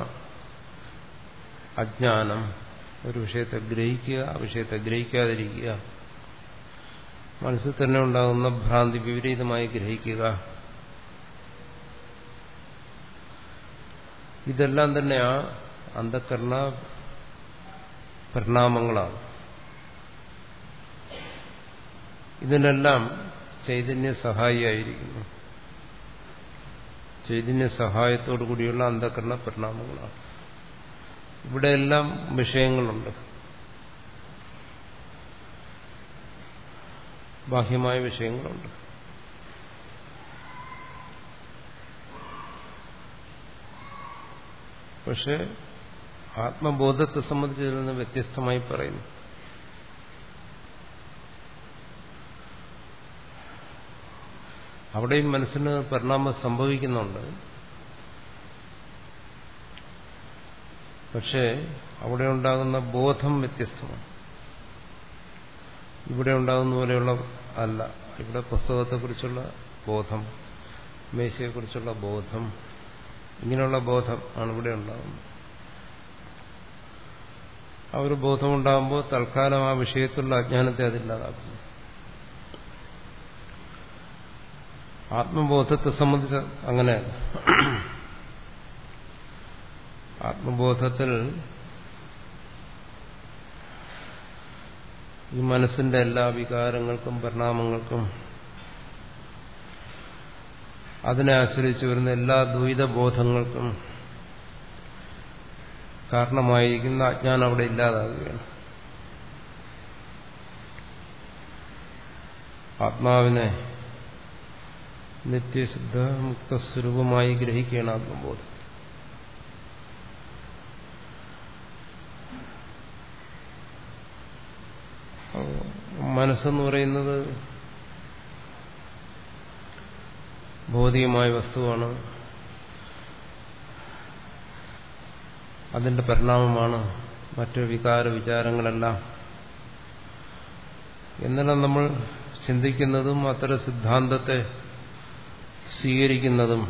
Speaker 1: അജ്ഞാനം, ഒരു വിഷയത്തെ ഗ്രഹിക്കുക, ആ വിഷയത്തെ ഗ്രഹിക്കാതിരിക്കുക, മനസ്സിൽ തന്നെ ഉണ്ടാകുന്ന ഭ്രാന്തി വിപരീതമായി ഗ്രഹിക്കുക, ഇതെല്ലാം തന്നെ ആ അന്ധകരണ പരിണാമങ്ങളാണ്. ഇതിനെല്ലാം ചൈതന്യ സഹായിയായിരിക്കുന്നു. ചൈതന്യ സഹായത്തോടു കൂടിയുള്ള അന്ധകരണ പരിണാമങ്ങളാണ്. ഇവിടെയെല്ലാം വിഷയങ്ങളുണ്ട്, ബാഹ്യമായ വിഷയങ്ങളുണ്ട്. പക്ഷെ ആത്മബോധത്തെ സംബന്ധിച്ച് ഇതിൽ നിന്ന് വ്യത്യസ്തമായി പറയുന്നു. അവിടെയും മനസ്സിന് പരിണാമം സംഭവിക്കുന്നുണ്ട്. പക്ഷേ അവിടെ ഉണ്ടാകുന്ന ബോധം വ്യത്യസ്തമാണ്. ഇവിടെ ഉണ്ടാകുന്ന പോലെയുള്ള അല്ല. ഇവിടെ പുസ്തകത്തെക്കുറിച്ചുള്ള ബോധം, മേശയെക്കുറിച്ചുള്ള ബോധം, ഇങ്ങനെയുള്ള ബോധം ആണ് ഇവിടെ ഉണ്ടാകുന്നത്. ആ ഒരു ബോധമുണ്ടാകുമ്പോൾ തൽക്കാലം ആ വിഷയത്തിലുള്ള അജ്ഞാനത്തെ അതില്ലാതാക്കുന്നു. ആത്മബോധത്തെ സംബന്ധിച്ച് അങ്ങനെയല്ല. ആത്മബോധത്തിൽ ഈ മനസ്സിന്റെ എല്ലാ വികാരങ്ങൾക്കും പരിണാമങ്ങൾക്കും അതിനെ ആശ്രയിച്ചു വരുന്ന എല്ലാ ദ്വൈതബോധങ്ങൾക്കും കാരണമായിരിക്കുന്ന അജ്ഞാനം അവിടെ ഇല്ലാതാകുകയാണ്. ആത്മാവിനെ നിത്യശുദ്ധ മുക്തസ്വരൂപമായി ഗ്രഹിക്കുകയാണ് ആത്മബോധം. മനസ്സെന്ന് പറയുന്നത് ഭൗതികമായ വസ്തുവാണ്, അതിന്റെ പരിണാമമാണ് മറ്റു വികാര വിചാരങ്ങളെല്ലാം എന്നെല്ലാം നമ്മൾ ചിന്തിക്കുന്നതും അത്തരം സിദ്ധാന്തത്തെ സ്വീകരിക്കുന്നതും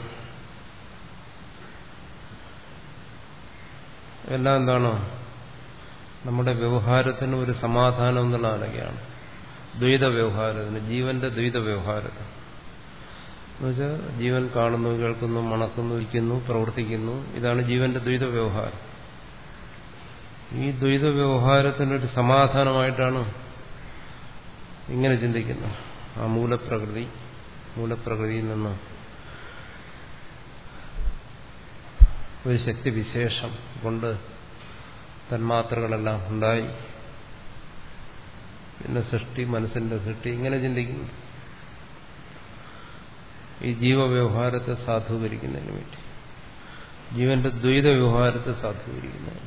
Speaker 1: എല്ലാം എന്താണ്? നമ്മുടെ വ്യവഹാരത്തിന് ഒരു സമാധാനം എന്നുള്ള നിലയ്ക്കാണ്. ദ്വൈത വ്യവഹാരത്തിന്, ജീവന്റെ ദ്വൈത വ്യവഹാരത്തിന് എന്നുവെച്ചാൽ ജീവൻ കാണുന്നു, കേൾക്കുന്നു, മണക്കുന്നു, ഇരിക്കുന്നു, പ്രവർത്തിക്കുന്നു. ഇതാണ് ജീവന്റെ ദ്വൈത വ്യവഹാരം. ഈ ദ്വൈത വ്യവഹാരത്തിനൊരു സമാധാനമായിട്ടാണ് ഇങ്ങനെ ചിന്തിക്കുന്നത്. ആ മൂലപ്രകൃതി, മൂലപ്രകൃതിയിൽ നിന്ന് ഒരു ശക്തിവിശേഷം കൊണ്ട് തന്മാത്രകളെല്ലാം ഉണ്ടായി, പിന്നെ സൃഷ്ടി, മനസ്സിന്റെ സൃഷ്ടി, ഇങ്ങനെ ചിന്തിക്കുന്നു. ഈ ജീവവ്യവഹാരത്തെ സാധൂകരിക്കുന്നതിന് വേണ്ടി, ജീവന്റെ ദ്വൈത വ്യവഹാരത്തെ സാധൂകരിക്കുന്നതിന്.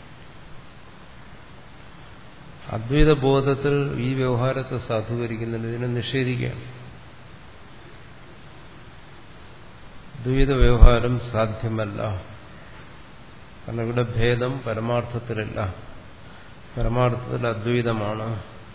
Speaker 1: അദ്വൈത ബോധത്തിൽ ഈ വ്യവഹാരത്തെ സാധൂകരിക്കുന്നതിന് ഇതിനെ നിഷേധിക്കുകയാണ്. ദ്വൈത വ്യവഹാരം സാധ്യമല്ല. കാരണം ഇവിടെ ഭേദം പരമാർത്ഥത്തിലില്ല, പരമാർത്ഥത്തിൽ അദ്വൈതമാണ്.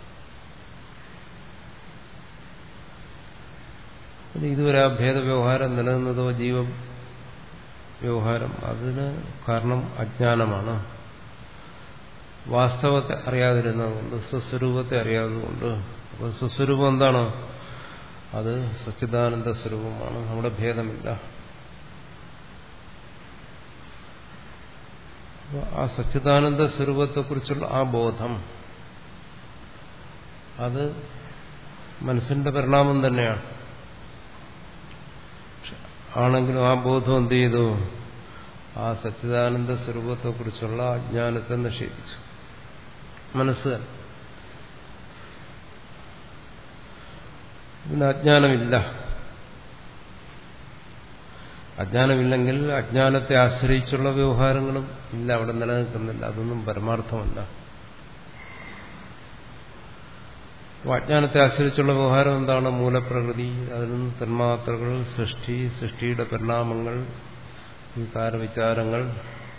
Speaker 1: ഇതുവരെ ആ ഭേദവ്യവഹാരം നിലനിന്നതോ ജീവ വ്യവഹാരം, അതിന് കാരണം അജ്ഞാനമാണ്. വാസ്തവത്തെ അറിയാതിരുന്നതുകൊണ്ട്, സ്വസ്വരൂപത്തെ അറിയാത്തതുകൊണ്ട്. അപ്പോൾ സ്വസ്വരൂപം എന്താണ്? അത് സച്ചിദാനന്ദ സ്വരൂപമാണ്, അവിടെ ഭേദമില്ല. ആ സച്ചിദാനന്ദ സ്വരൂപത്തെക്കുറിച്ചുള്ള ആ ബോധം, അത് മനസ്സിന്റെ പരിണാമം തന്നെയാണ്. ആണെങ്കിലും ആ ബോധം എന്ത് ചെയ്തു? ആ സച്ചിദാനന്ദ സ്വരൂപത്തെക്കുറിച്ചുള്ള അജ്ഞാനത്തെ നിഷേധിച്ചു. മനസ്സ് പിന്നെ അജ്ഞാനമില്ല. അജ്ഞാനമില്ലെങ്കിൽ അജ്ഞാനത്തെ ആശ്രയിച്ചുള്ള വ്യവഹാരങ്ങളും ഇല്ല, അവിടെ നിലനിൽക്കുന്നില്ല. അതൊന്നും പരമാർത്ഥമല്ല. അജ്ഞാനത്തെ ആശ്രയിച്ചുള്ള വ്യവഹാരം എന്താണ്? മൂലപ്രകൃതി, അതിൽ നിന്ന് തന്മാത്രകൾ, സൃഷ്ടി, സൃഷ്ടിയുടെ പരിണാമങ്ങൾ, വികാരവിചാരങ്ങൾ,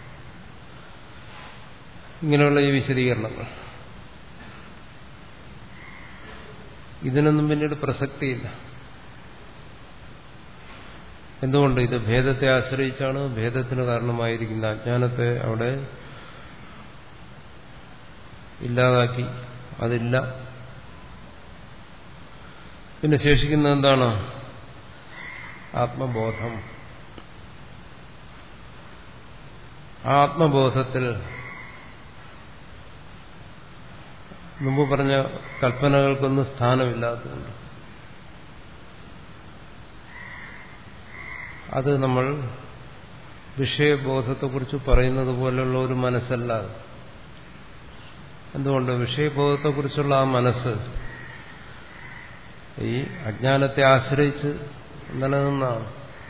Speaker 1: ഇങ്ങനെയുള്ള ഈ വിശദീകരണങ്ങൾ. ഇതിനൊന്നും പിന്നീട് പ്രസക്തിയില്ല. എന്തുകൊണ്ട്? ഇത് ഭേദത്തെ ആശ്രയിച്ചാണ്. ഭേദത്തിന് കാരണമായിരിക്കുന്ന അജ്ഞാനത്തെ അവിടെ ഇല്ലാതാക്കി, അതില്ല. പിന്നെ ശേഷിക്കുന്നത് എന്താണ്? ആത്മബോധം. ആത്മബോധത്തിൽ മുമ്പ് പറഞ്ഞ കൽപ്പനകൾക്കൊന്നും സ്ഥാനമില്ലാത്തതുകൊണ്ട് അത് നമ്മൾ വിഷയബോധത്തെക്കുറിച്ച് പറയുന്നത് പോലെയുള്ള ഒരു മനസ്സല്ല. എന്തുകൊണ്ട്? വിഷയബോധത്തെക്കുറിച്ചുള്ള ആ മനസ്സ് ഈ അജ്ഞാനത്തെ ആശ്രയിച്ച് നിലനിന്നാണ്.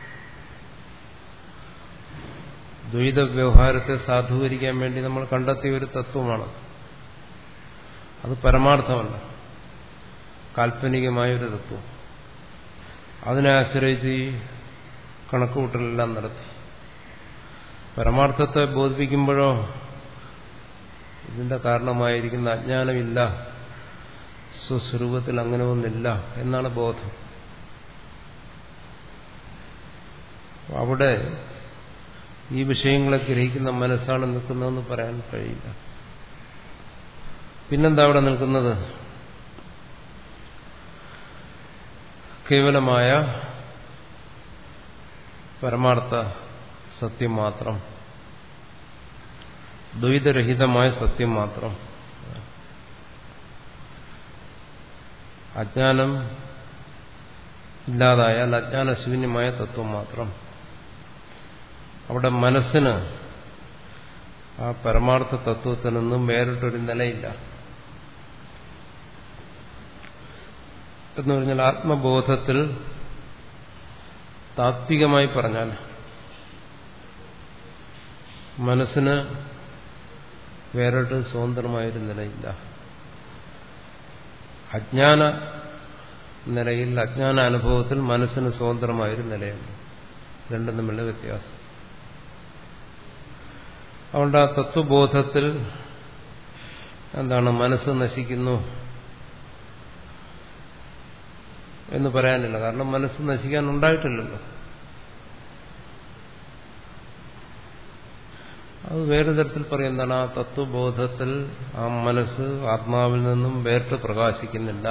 Speaker 1: ദ്വൈത വ്യവഹാരത്തെ സാധൂകരിക്കാൻ വേണ്ടി നമ്മൾ കണ്ടെത്തിയ ഒരു തത്വമാണ്. അത് പരമാർത്ഥമല്ല, കാൽപ്പനികമായൊരു തത്വം. അതിനെ ആശ്രയിച്ച് ഈ കണക്കുകൂട്ടലെല്ലാം നടത്തി. പരമാർത്ഥത്തെ ബോധിപ്പിക്കുമ്പോഴോ ഇതിന്റെ കാരണമായിരിക്കുന്ന അജ്ഞാനമില്ല, സ്വസ്വരൂപത്തിൽ അങ്ങനെ ഒന്നില്ല എന്നാണ് ബോധം. അവിടെ ഈ വിഷയങ്ങളെ ഗ്രഹിക്കുന്ന മനസ്സാണ് നിൽക്കുന്നതെന്ന് പറയാൻ കഴിയില്ല. പിന്നെന്താ അവിടെ നിൽക്കുന്നത്? കേവലമായ പരമാർത്ഥ സത്യം മാത്രം, ദ്വൈതരഹിതമായ സത്യം മാത്രം. അജ്ഞാനം ഇല്ലാതായാൽ അജ്ഞാനശൂന്യമായ തത്വം മാത്രം. അവിടെ മനസ്സിന് ആ പരമാർത്ഥ തത്വത്തിൽ നിന്നും വേറിട്ടൊരു നിലയില്ല. എന്ന് പറഞ്ഞാൽ ആത്മബോധത്തിൽ താത്വികമായി പറഞ്ഞാൽ മനസ്സിന് വേറിട്ട് സ്വതന്ത്രമായൊരു നിലയില്ല. അജ്ഞാന നിലയിൽ, അജ്ഞാന അനുഭവത്തിൽ മനസ്സിന് സ്വതന്ത്രമായൊരു നിലയുണ്ട്. രണ്ടും തമ്മിലുള്ള വ്യത്യാസം. അതുകൊണ്ട് ആ തത്വബോധത്തിൽ എന്താണ് മനസ്സ് നശിക്കുന്നു എന്ന് പറയാനില്ല. കാരണം മനസ്സ് നശിക്കാൻ ഉണ്ടായിട്ടില്ലല്ലോ. അത് വേറെ തരത്തിൽ പറയുന്നതാണ്. ആ തത്വബോധത്തിൽ ആ മനസ്സ് ആത്മാവിൽ നിന്നും വേറിട്ട് പ്രകാശിക്കുന്നില്ല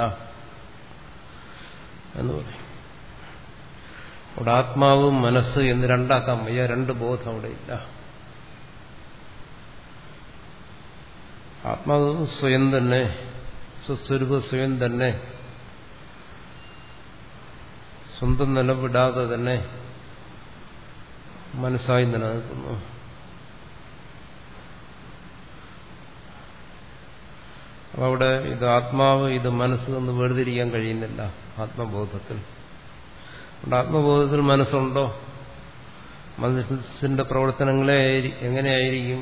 Speaker 1: എന്ന് പറയും. അവിടെ ആത്മാവ് മനസ്സ് എന്ന് രണ്ടാക്കാൻ വയ്യ. രണ്ട് ബോധം അവിടെ ഇല്ല. ആത്മാവ് സ്വയം തന്നെ, സ്വസ്വരൂപ സ്വയം തന്നെ, സ്വന്തം നിലവിടാതെ തന്നെ മനസ്സായി നിലനിൽക്കുന്നു. അപ്പൊ അവിടെ ഇത് ആത്മാവ്, ഇത് മനസ്സ് എന്ന് വേർതിരിക്കാൻ കഴിയുന്നില്ല ആത്മബോധത്തിൽ. അതുകൊണ്ട് ആത്മബോധത്തിൽ മനസ്സുണ്ടോ? മനസ്സിന്റെ പ്രവർത്തനങ്ങളെ എങ്ങനെയായിരിക്കും?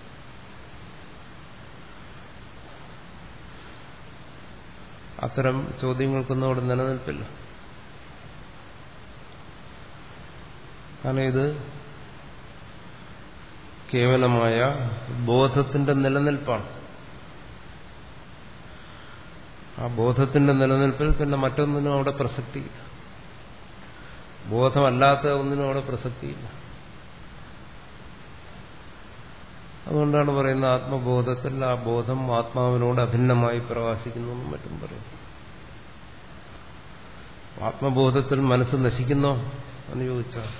Speaker 1: അത്തരം ചോദ്യങ്ങൾക്കൊന്നും അവിടെ നിലനിൽപ്പില്ല. കാരണം ഇത് കേവലമായ ബോധത്തിന്റെ നിലനിൽപ്പാണ്. ആ ബോധത്തിന്റെ നിലനിൽപ്പിൽ പിന്നെ മറ്റൊന്നിനും അവിടെ പ്രസക്തിയില്ല. ബോധമല്ലാത്ത ഒന്നിനും അവിടെ പ്രസക്തിയില്ല. അതുകൊണ്ടാണ് പറയുന്നത് ആത്മബോധത്തിൽ ആ ബോധം ആത്മാവിനോട് അഭിന്നമായി പ്രകാശിക്കുന്നു എന്നും മറ്റും പറയും. ആത്മബോധത്തിൽ മനസ്സ് നശിക്കുന്നോ എന്ന് ചോദിച്ചാൽ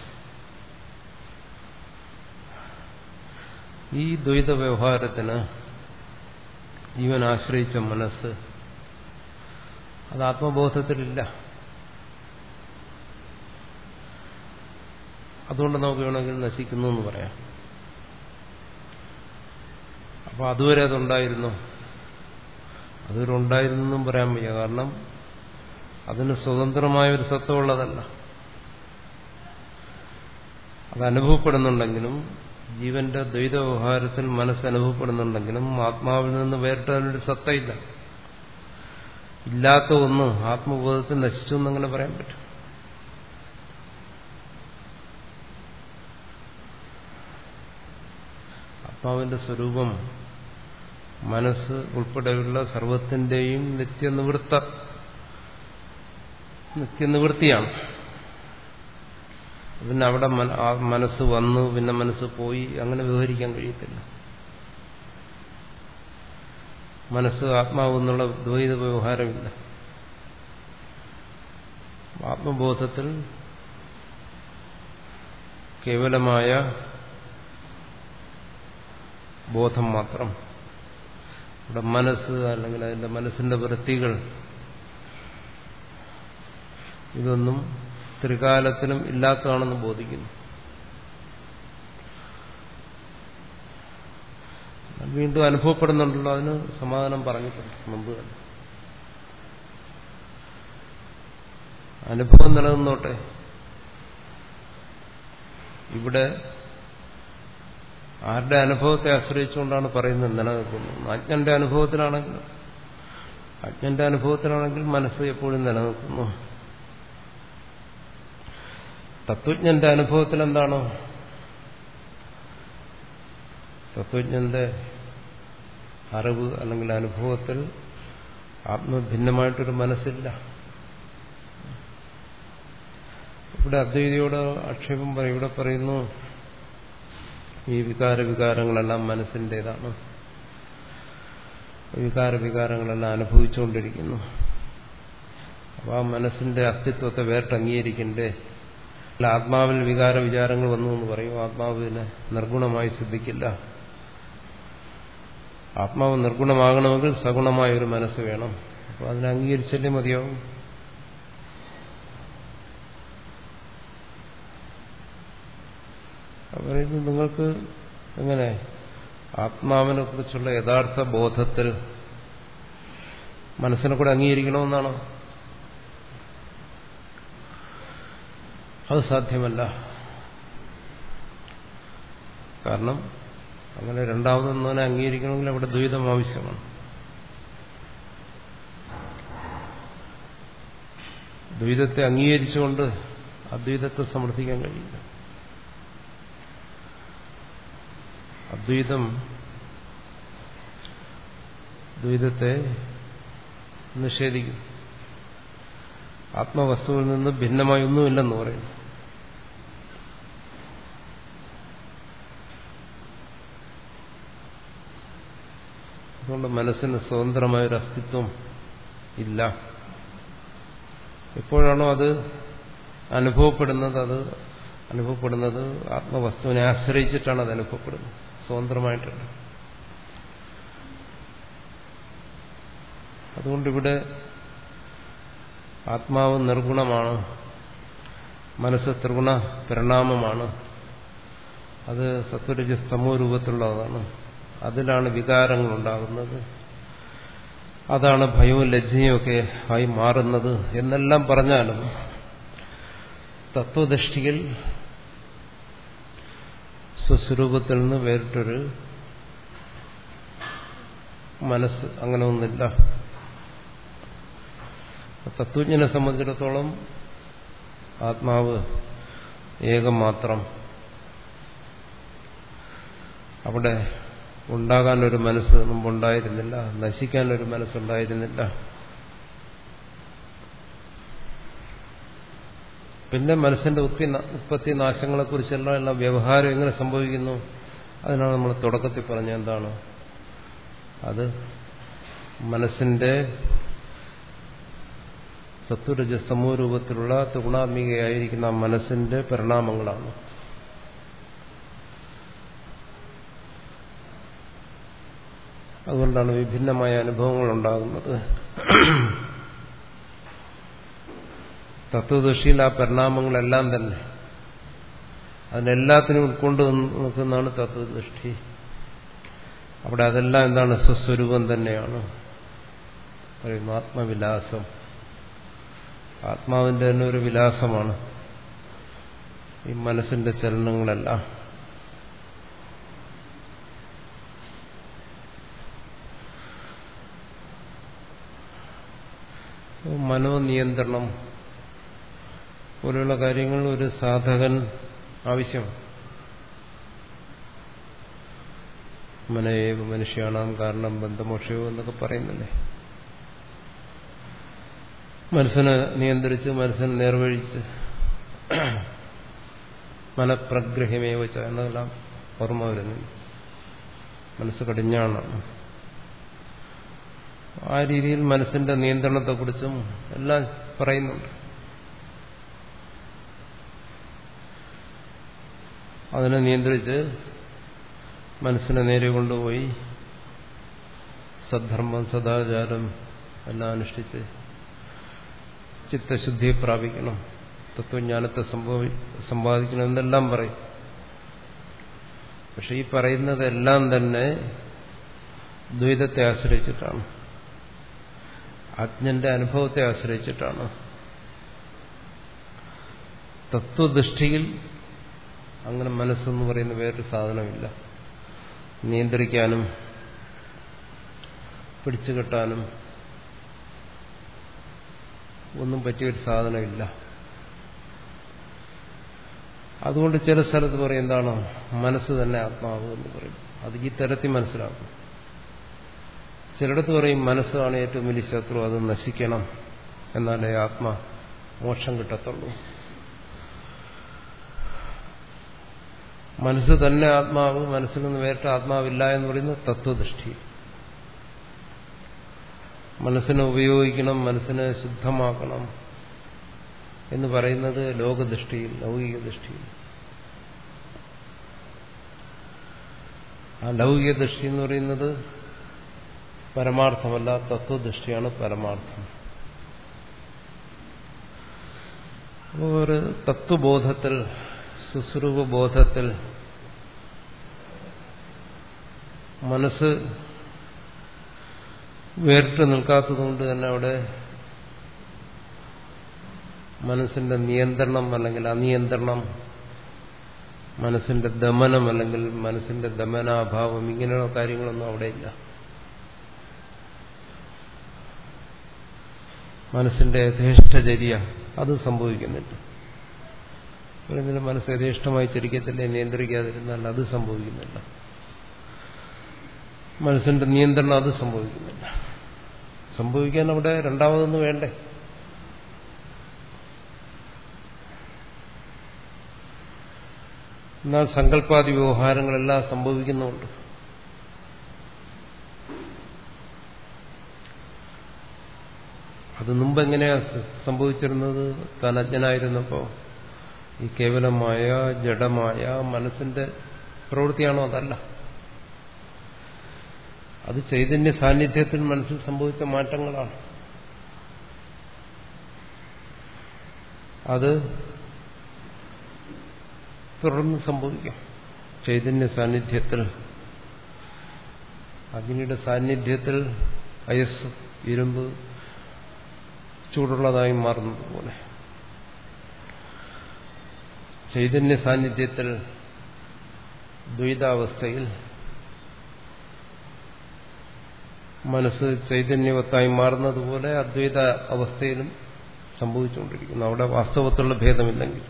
Speaker 1: ഈ ദ്വൈത വ്യവഹാരത്തിന് ജീവൻ ആശ്രയിച്ച മനസ്സ് അത് ആത്മബോധത്തിലില്ല. അതുകൊണ്ട് നമുക്ക് വേണമെങ്കിൽ നശിക്കുന്നു എന്ന് പറയാം. അപ്പൊ അതുവരെ അതുണ്ടായിരുന്നു, അതുവരെ ഉണ്ടായിരുന്നെന്നും പറയാൻ വയ്യ. കാരണം അതിന് സ്വതന്ത്രമായ ഒരു സത്വമുള്ളതല്ല. അത് അനുഭവപ്പെടുന്നുണ്ടെങ്കിലും, ജീവന്റെ ദ്വൈത വ്യവഹാരത്തിൽ മനസ്സ് അനുഭവപ്പെടുന്നുണ്ടെങ്കിലും ആത്മാവിൽ നിന്ന് വേറിട്ടതിനൊരു സത്തയില്ല. ഇല്ലാത്ത ഒന്ന് ആത്മബോധത്തിൽ നശിച്ചു എന്നങ്ങനെ പറയാൻ പറ്റും. ആത്മാവിന്റെ സ്വരൂപം മനസ്സ് ഉൾപ്പെടെയുള്ള സർവത്തിന്റെയും നിത്യനിവൃത്ത നിത്യനിവൃത്തിയാണ്. പിന്നെ അവിടെ മനസ്സ് വന്നു പിന്നെ മനസ്സ് പോയി അങ്ങനെ വ്യവഹരിക്കാൻ കഴിയത്തില്ല. മനസ്സ് ആത്മാവ് എന്നുള്ള ദ്വൈത വ്യവഹാരമില്ല. ആത്മബോധത്തിൽ കേവലമായ ബോധം മാത്രം. ഇവിടെ മനസ്സ് അല്ലെങ്കിൽ അതിന്റെ മനസ്സിന്റെ വൃത്തികൾ ഇതൊന്നും ത്രികാലത്തിലും ഇല്ലാത്തതാണെന്ന് ബോധിക്കുന്നു. വീണ്ടും അനുഭവപ്പെടുന്നുണ്ടല്ലോ, അതിന് സമാധാനം പറഞ്ഞിട്ടുണ്ട് മുമ്പ് തന്നെ. അനുഭവം നിലനിന്നോട്ടെ. ഇവിടെ ആരുടെ അനുഭവത്തെ ആശ്രയിച്ചുകൊണ്ടാണ് പറയുന്നത് നിലനിൽക്കുന്നത്? അജ്ഞന്റെ അനുഭവത്തിലാണെങ്കിൽ അജ്ഞന്റെ അനുഭവത്തിലാണെങ്കിൽ മനസ്സ് എപ്പോഴും നിലനിൽക്കുന്നു. തത്വജ്ഞന്റെ അനുഭവത്തിൽ എന്താണോ, തത്വജ്ഞന്റെ അറിവ് അല്ലെങ്കിൽ അനുഭവത്തിൽ ആത്മഭിന്നമായിട്ടൊരു മനസ്സില്ല. ഇവിടെ അദ്വൈതിയോട് ആക്ഷേപം പറയും. ഇവിടെ പറയുന്നു ഈ വികാര വികാരങ്ങളെല്ലാം മനസ്സിൻ്റെതാണ്, വികാര വികാരങ്ങളെല്ലാം അനുഭവിച്ചുകൊണ്ടിരിക്കുന്നു. അപ്പോൾ ആ മനസ്സിന്റെ അസ്തിത്വത്തെ വേർട്ടംഗീകരിക്കണ്ടേ? അല്ല, ആത്മാവിൽ വികാര വിചാരങ്ങൾ വന്നു എന്ന് പറയും. ആത്മാവിനെ നിർഗുണമായി സിദ്ധിക്കില്ല. ആത്മാവ് നിർഗുണമാകണമെങ്കിൽ സഗുണമായ ഒരു മനസ്സ് വേണം. അപ്പോൾ അതിനെ അംഗീകരിച്ചല്ലേ മതിയാവും. പറയുന്നത് നിങ്ങൾക്ക് എങ്ങനെ ആത്മാവിനെ കുറിച്ചുള്ള യഥാർത്ഥ ബോധത്തിൽ മനസ്സിനെ കൂടെ അംഗീകരിക്കണമെന്നാണോ? അത് സാധ്യമല്ല. കാരണം അങ്ങനെ രണ്ടാമതൊന്നിനെ അംഗീകരിക്കണമെങ്കിൽ അവിടെ ദ്വൈതം ആവശ്യമാണ്. ദ്വൈതത്തെ അംഗീകരിച്ചുകൊണ്ട് അദ്വൈതത്തെ സമർത്ഥിക്കാൻ കഴിയില്ല. അദ്വൈതം ദ്വൈതത്തെ നിഷേധിക്കും. ആത്മവസ്തുവിൽ നിന്ന് ഭിന്നമായി ഒന്നുമില്ലെന്ന് പറയുന്നു. അതുകൊണ്ട് മനസ്സിന് സ്വതന്ത്രമായൊരു അസ്തിത്വം ഇല്ല. എപ്പോഴാണോ അത് അനുഭവപ്പെടുന്നത്, അത് അനുഭവപ്പെടുന്നത് ആത്മവസ്തുവിനെ ആശ്രയിച്ചിട്ടാണ് അത് അനുഭവപ്പെടുന്നത്, സ്വതന്ത്രമായിട്ടുണ്ട്. അതുകൊണ്ടിവിടെ ആത്മാവ് നിർഗുണമാണ്, മനസ്സ് ത്രിഗുണ പരിണാമമാണ്, അത് സത്വരജസ്തമോ രൂപത്തിലുള്ളതാണ്, അതിലാണ് വികാരങ്ങൾ ഉണ്ടാകുന്നത്, അതാണ് ഭയവും ലജ്ജയും ഒക്കെ ആയി മാറുന്നത് എന്നെല്ലാം പറഞ്ഞാലും തത്വദൃഷ്ടിയിൽ സ്വസ്വരൂപത്തിൽ നിന്ന് വേറിട്ടൊരു മനസ്സ് അങ്ങനെ ഒന്നില്ല. തത്വജ്ഞനെ സംബന്ധിച്ചിടത്തോളം ആത്മാവ് ഏകം മാത്രം. അവിടെ ഉണ്ടാകാനൊരു മനസ്സ് മുമ്പുണ്ടായിരുന്നില്ല, നശിക്കാനൊരു മനസ്സുണ്ടായിരുന്നില്ല. പിന്നെ മനസ്സിന്റെ ഉത്പത്തി നാശങ്ങളെക്കുറിച്ചെല്ലാം എല്ലാം വ്യവഹാരം എങ്ങനെ സംഭവിക്കുന്നു, അതിനാണ് നമ്മൾ തുടക്കത്തിൽ പറഞ്ഞ എന്താണ് അത് മനസ്സിന്റെ സത്വരജസ്തമോ രൂപത്തിലുള്ള ത്രിഗുണാത്മികയായിരിക്കുന്ന ആ മനസ്സിന്റെ പരിണാമങ്ങളാണ്. അതുകൊണ്ടാണ് വിഭിന്നമായ അനുഭവങ്ങൾ ഉണ്ടാകുന്നത്. തത്വദൃഷ്ടിയിൽ ആ പരിണാമങ്ങളെല്ലാം തന്നെ അതിനെല്ലാത്തിനും ഉൾക്കൊണ്ട് നിൽക്കുന്നതാണ് തത്വദൃഷ്ടി. അവിടെ അതെല്ലാം എന്താണ്, സ്വസ്വരൂപം തന്നെയാണ്. പറയുന്നു ആത്മവിലാസം. ആത്മാവിന്റെ തന്നെ ഒരു വിലാസമാണ് ഈ മനസ്സിന്റെ ചലനങ്ങളെല്ലാം. മനോനിയന്ത്രണം പോലെയുള്ള കാര്യങ്ങൾ ഒരു സാധകൻ ആവശ്യമാണ്. മനയേവ മനുഷ്യാണാം കാരണം ബന്ധമോക്ഷയോ എന്നൊക്കെ പറയുന്നില്ലേ. മനസ്സിനെ നിയന്ത്രിച്ച് മനസ്സിനെ നേർവഴിച്ച് മനഃപ്രഗ്രഹ്യമേ വെച്ച എന്നെല്ലാം ഓർമ്മ വരുന്നു. മനസ്സ് കടിഞ്ഞാണാണ്. ആ രീതിയിൽ മനസ്സിന്റെ നിയന്ത്രണത്തെക്കുറിച്ചും എല്ലാം പറയുന്നുണ്ട്. അതിനെ നിയന്ത്രിച്ച് മനസ്സിനെ നേരെ കൊണ്ടുപോയി സദ്ധർമ്മം സദാചാരം എല്ലാം അനുഷ്ഠിച്ച് ചിത്തശുദ്ധിയെ പ്രാപിക്കണം, തത്വജ്ഞാനത്തെ സംഭവി സമ്പാദിക്കണം എന്നെല്ലാം പറയും. പക്ഷെ ഈ പറയുന്നതെല്ലാം തന്നെ ദ്വൈതത്തെ ആശ്രയിച്ചിട്ടാണ്, അജ്ഞന്റെ അനുഭവത്തെ ആശ്രയിച്ചിട്ടാണ്. തത്വദൃഷ്ടിയിൽ അങ്ങനെ മനസ്സെന്ന് പറയുന്ന വേറൊരു സാധനമില്ല. നിയന്ത്രിക്കാനും പിടിച്ചുകെട്ടാനും ഒന്നും പറ്റിയൊരു സാധനമില്ല. അതുകൊണ്ട് ചില സ്ഥലത്ത് പറയും എന്താണോ മനസ്സ് തന്നെ ആത്മാവ് എന്ന് പറയും. അത് ഈ തരത്തിൽ മനസ്സിലാക്കും. ചിലടത്ത് പറയും മനസ്സാണ് ഏറ്റവും വലിയ ശത്രു, അത് നശിക്കണം, എന്നാലേ ആത്മാ മോക്ഷം കിട്ടത്തുള്ളൂ. മനസ്സ് തന്നെ ആത്മാവ്, മനസ്സിൽ നിന്ന് വേറിട്ട ആത്മാവില്ല എന്ന് പറയുന്നത് തത്വദൃഷ്ടി. മനസ്സിനെ ഉപയോഗിക്കണം, മനസ്സിനെ ശുദ്ധമാക്കണം എന്ന് പറയുന്നത് ലോകദൃഷ്ടിയിൽ, ലൗകിക ദൃഷ്ടിയിൽ. ആ ലൗകിക ദൃഷ്ടി എന്ന് പറയുന്നത് പരമാർത്ഥമല്ല, തത്വദൃഷ്ടിയാണ് പരമാർത്ഥം. ഒരു തത്വബോധത്തിൽ, സുസ്വരൂപബോധത്തിൽ മനസ്സ് വേറിട്ട് നിൽക്കാത്തതുകൊണ്ട് തന്നെ അവിടെ മനസ്സിന്റെ നിയന്ത്രണം അല്ലെങ്കിൽ അനിയന്ത്രണം, മനസ്സിന്റെ ദമനം അല്ലെങ്കിൽ മനസ്സിന്റെ ദമനാഭാവം, ഇങ്ങനെയുള്ള കാര്യങ്ങളൊന്നും അവിടെയില്ല. മനസ്സിന്റെ യഥേഷ്ടചര്യ അത് സംഭവിക്കുന്നില്ല. ഒരിക്കലും മനസ്സ് യഥേഷ്ടമായി ചരിക്കത്തില്ലേ, നിയന്ത്രിക്കാതിരുന്നാൽ അത് സംഭവിക്കുന്നില്ല. മനസ്സിന്റെ നിയന്ത്രണം അത് സംഭവിക്കുന്നില്ല. സംഭവിക്കാൻ അവിടെ രണ്ടാമതൊന്നും വേണ്ടേ? എന്നാൽ സങ്കല്പാദി വ്യവഹാരങ്ങളെല്ലാം സംഭവിക്കുന്നുണ്ട്. അത് മുമ്പ് എങ്ങനെയാ സംഭവിച്ചിരുന്നത്? താൻ അജ്ഞനായിരുന്നപ്പോ ഈ കേവലമായ ജഡമായ മനസ്സിന്റെ പ്രവൃത്തിയാണോ? അതല്ല. അത് ചൈതന്യ സാന്നിധ്യത്തിൽ മനസ്സിൽ സംഭവിച്ച മാറ്റങ്ങളാണ്. അത് തുടർന്ന് സംഭവിക്കാം. ചൈതന്യ സാന്നിധ്യത്തിൽ, അഗ്നിയുടെ സാന്നിധ്യത്തിൽ അയസ്, ഇരുമ്പ് ചൂടുള്ളതായി മാറുന്നത് പോലെ ചൈതന്യ സാന്നിധ്യത്തിൽ ദ്വൈതാവസ്ഥയിൽ മനസ്സ് ചൈതന്യവത്തായി മാറുന്നത് പോലെ അദ്വൈത അവസ്ഥയിലും സംഭവിച്ചുകൊണ്ടിരിക്കുന്നു. അവിടെ വാസ്തവത്തിലുള്ള ഭേദമില്ലെങ്കിൽ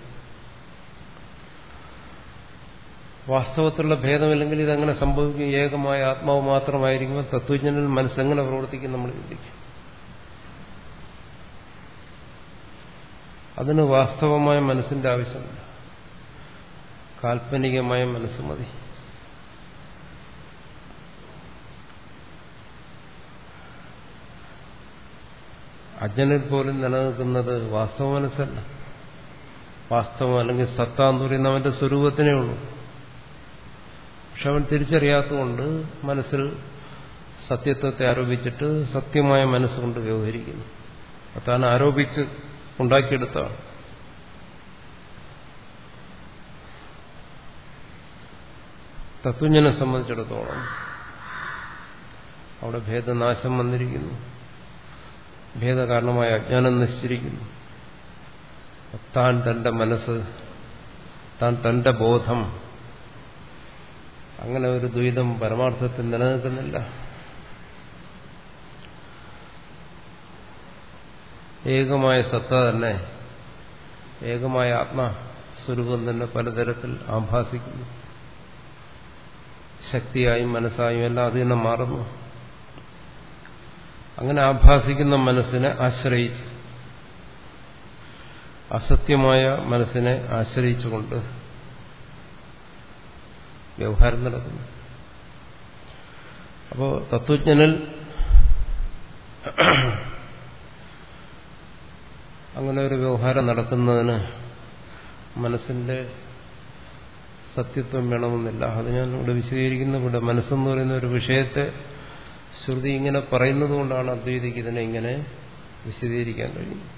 Speaker 1: വാസ്തവത്തിലുള്ള ഭേദമില്ലെങ്കിൽ ഇതെങ്ങനെ സംഭവിക്കും? ഏകമായ ആത്മാവ് മാത്രമായിരിക്കുമ്പോൾ തത്വജ്ഞനിൽ മനസ്സെങ്ങനെ പ്രവർത്തിക്കും നമ്മൾ ചിന്തിക്കും. അതിന് വാസ്തവമായ മനസ്സിന്റെ ആവശ്യമില്ല, കാൽപ്പനികമായ മനസ്സ് മതി. അജ്ഞനിൽ പോലും നിലനിൽക്കുന്നത് വാസ്തവ മനസ്സല്ല. വാസ്തവം അല്ലെങ്കിൽ സത്ത എന്ന് പറയുന്ന അവന്റെ സ്വരൂപത്തിനേ ഉള്ളൂ. പക്ഷെ അവൻ തിരിച്ചറിയാത്തതുകൊണ്ട് മനസ്സിൽ സത്യത്വത്തെ ആരോപിച്ചിട്ട് സത്യമായ മനസ്സുകൊണ്ട് വ്യവഹരിക്കുന്നു. താൻ ആരോപിച്ച് ഉണ്ടാക്കിയെടുത്താണ്. തത്വജ്ഞനെ സംബന്ധിച്ചിടത്തോളം അവിടെ ഭേദനാശം വന്നിരിക്കുന്നു, ഭേദകാരണമായ അജ്ഞാനം നശിച്ചിരിക്കുന്നു. താൻ തന്റെ മനസ്സ്, താൻ തന്റെ ബോധം, അങ്ങനെ ഒരു ദ്വൈതം പരമാർത്ഥത്തിൽ നിലനിൽക്കുന്നില്ല. ഏകമായ സത്ത തന്നെ, ഏകമായ ആത്മസ്വരൂപം തന്നെ പലതരത്തിൽ ആഭാസിക്കുന്നു. ശക്തിയായും മനസ്സായും എല്ലാം അത് തന്നെ മാറുന്നു. അങ്ങനെ ആഭാസിക്കുന്ന മനസ്സിനെ ആശ്രയിച്ച്, അസത്യമായ മനസ്സിനെ ആശ്രയിച്ചുകൊണ്ട് വ്യവഹാരം നടക്കുന്നു. അപ്പോൾ തത്വജ്ഞനിൽ അങ്ങനെ ഒരു വ്യവഹാരം നടക്കുന്നതിന് മനസ്സിന്റെ സത്യത്വം വേണമെന്നില്ല. അത് ഞാൻ ഇവിടെ വിശദീകരിക്കുന്ന ഇവിടെ മനസ്സെന്ന് പറയുന്ന ഒരു വിഷയത്തെ ശ്രുതി ഇങ്ങനെ പറയുന്നത് കൊണ്ടാണ് അദ്വൈതിക്ക് ഇതിനെ ഇങ്ങനെ വിശദീകരിക്കാൻ കഴിയുന്നത്.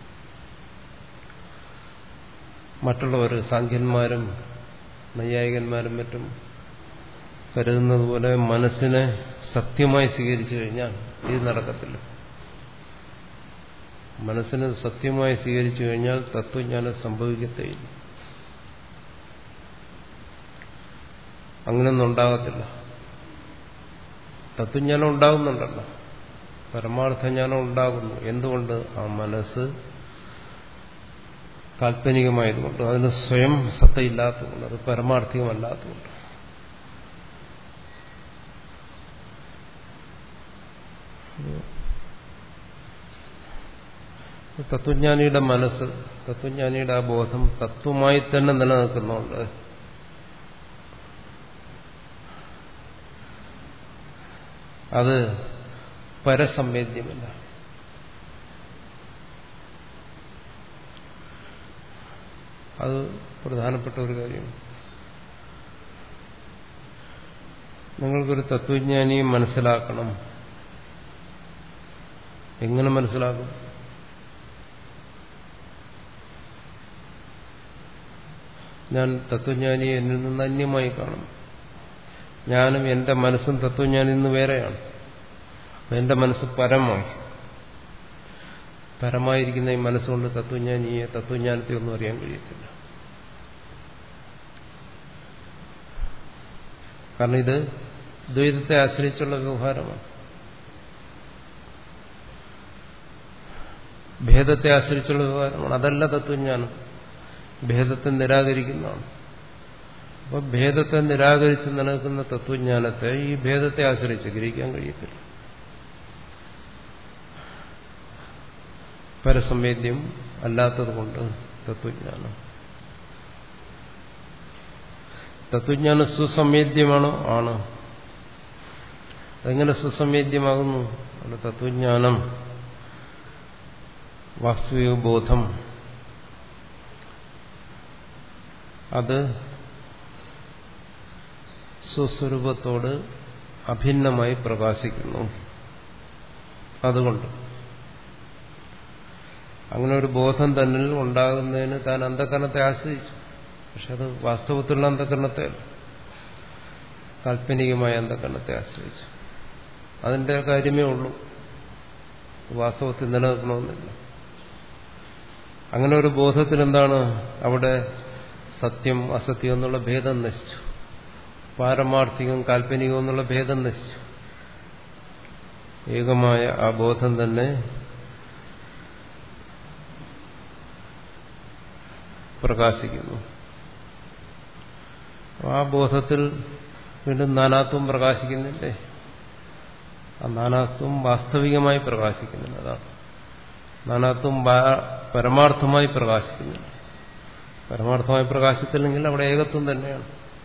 Speaker 1: മറ്റുള്ളവർ സാഖ്യന്മാരും നൈയായികന്മാരും മറ്റും കരുതുന്നത് പോലെ മനസ്സിനെ സത്യമായി സ്വീകരിച്ചു കഴിഞ്ഞാൽ ഇത് നടക്കത്തില്ല. മനസ്സിനെ സത്യമായി സ്വീകരിച്ചു കഴിഞ്ഞാൽ തത്വജ്ഞാനം സംഭവിക്കത്തേയില്ല. അങ്ങനെയൊന്നും ഉണ്ടാകത്തില്ല. തത്വജ്ഞാനം ഉണ്ടാകുന്നുണ്ടല്ലോ, പരമാർത്ഥജ്ഞാനം ഉണ്ടാകുന്നു. എന്തുകൊണ്ട്? ആ മനസ്സ് കാൽപ്പനികമായതുകൊണ്ട്, അതിന് സ്വയം സത്തയില്ലാത്തതുകൊണ്ട്, അത് പരമാർത്ഥികമല്ലാത്തതുകൊണ്ട്. തത്വജ്ഞാനിയുടെ മനസ്സ്, തത്വജ്ഞാനിയുടെ ആ ബോധം തത്വമായി തന്നെ നിലനിൽക്കുന്നുണ്ട്. അത് പരസംവേദ്യമല്ല. അത് പ്രധാനപ്പെട്ട ഒരു കാര്യമാണ്. നിങ്ങൾക്കൊരു തത്വജ്ഞാനിയെ മനസ്സിലാക്കണം. എങ്ങനെ മനസ്സിലാക്കും? ഞാൻ തത്വജ്ഞാനിയെ എന്നിൽ നിന്ന് അന്യമായി കാണും. ഞാനും എന്റെ മനസ്സും തത്വജ്ഞാനിൽ നിന്ന് വേറെയാണ്. എന്റെ മനസ്സ് പരമായി പരമായിരിക്കുന്ന ഈ മനസ്സുകൊണ്ട് തത്വജ്ഞാനിയെ തത്വജ്ഞാനത്തെ ഒന്നും അറിയാൻ കഴിയത്തില്ല. കാരണം ഇത് ദ്വൈതത്തെ ആശ്രയിച്ചുള്ള വ്യവഹാരമാണ്. ഭേദത്തെ ആശ്രയിച്ചുള്ള വ്യവഹാരമാണ്. അതല്ല തത്വജ്ഞാനം. ഭേദത്തെ നിരാകരിക്കുന്നതാണ്. അപ്പൊ ഭേദത്തെ നിരാകരിച്ച് നിലനിൽക്കുന്ന തത്വജ്ഞാനത്തെ ഈ ഭേദത്തെ ആശ്രയിച്ച് ഗ്രഹിക്കാൻ കഴിയത്തില്ല. പരസംവേദ്യം അല്ലാത്തതുകൊണ്ട് തത്വജ്ഞാനം തത്വജ്ഞാനം സുസംവേദ്യമാണോ? ആണ്. അതെങ്ങനെ സുസംവേദ്യമാകുന്നു? തത്വജ്ഞാനം, വാസ്തവിക ബോധം, അത് സ്വസ്വരൂപത്തോട് അഭിന്നമായി പ്രകാശിക്കുന്നു. അതുകൊണ്ട് അങ്ങനെ ഒരു ബോധം തന്നിൽ ഉണ്ടാകുന്നതിന് താൻ അന്ധകരണത്തെ ആശ്രയിച്ചു. പക്ഷെ അത് വാസ്തവത്തിലുള്ള അന്ധകരണത്തെ, കാൽപ്പനികമായ അന്ധകരണത്തെ ആശ്രയിച്ചു. അതിന്റെ കാര്യമേ ഉള്ളൂ. വാസ്തവത്തിൽ നിലനിൽക്കണമെന്നില്ല. അങ്ങനെ ഒരു ബോധത്തിൽ എന്താണ്? അവിടെ സത്യം അസത്യം എന്നുള്ള ഭേദം നശിച്ചു. പാരമാർത്ഥികം കാൽപ്പനികം എന്നുള്ള ഭേദം നശിച്ചു. ഏകമായ ആ ബോധം തന്നെ പ്രകാശിക്കുന്നു. ആ ബോധത്തിൽ വീണ്ടും നാനാത്വം പ്രകാശിക്കുന്നില്ലേ? ആ നാനാത്വം വാസ്തവികമായി പ്രകാശിക്കുന്നില്ല. അതാണ് നാനാത്വം പരമാർത്ഥമായി പ്രകാശിക്കുന്നില്ല. പരമാർത്ഥമായി പ്രകാശിച്ചില്ലെങ്കിൽ അവിടെ ഏകത്വം തന്നെയാണ്.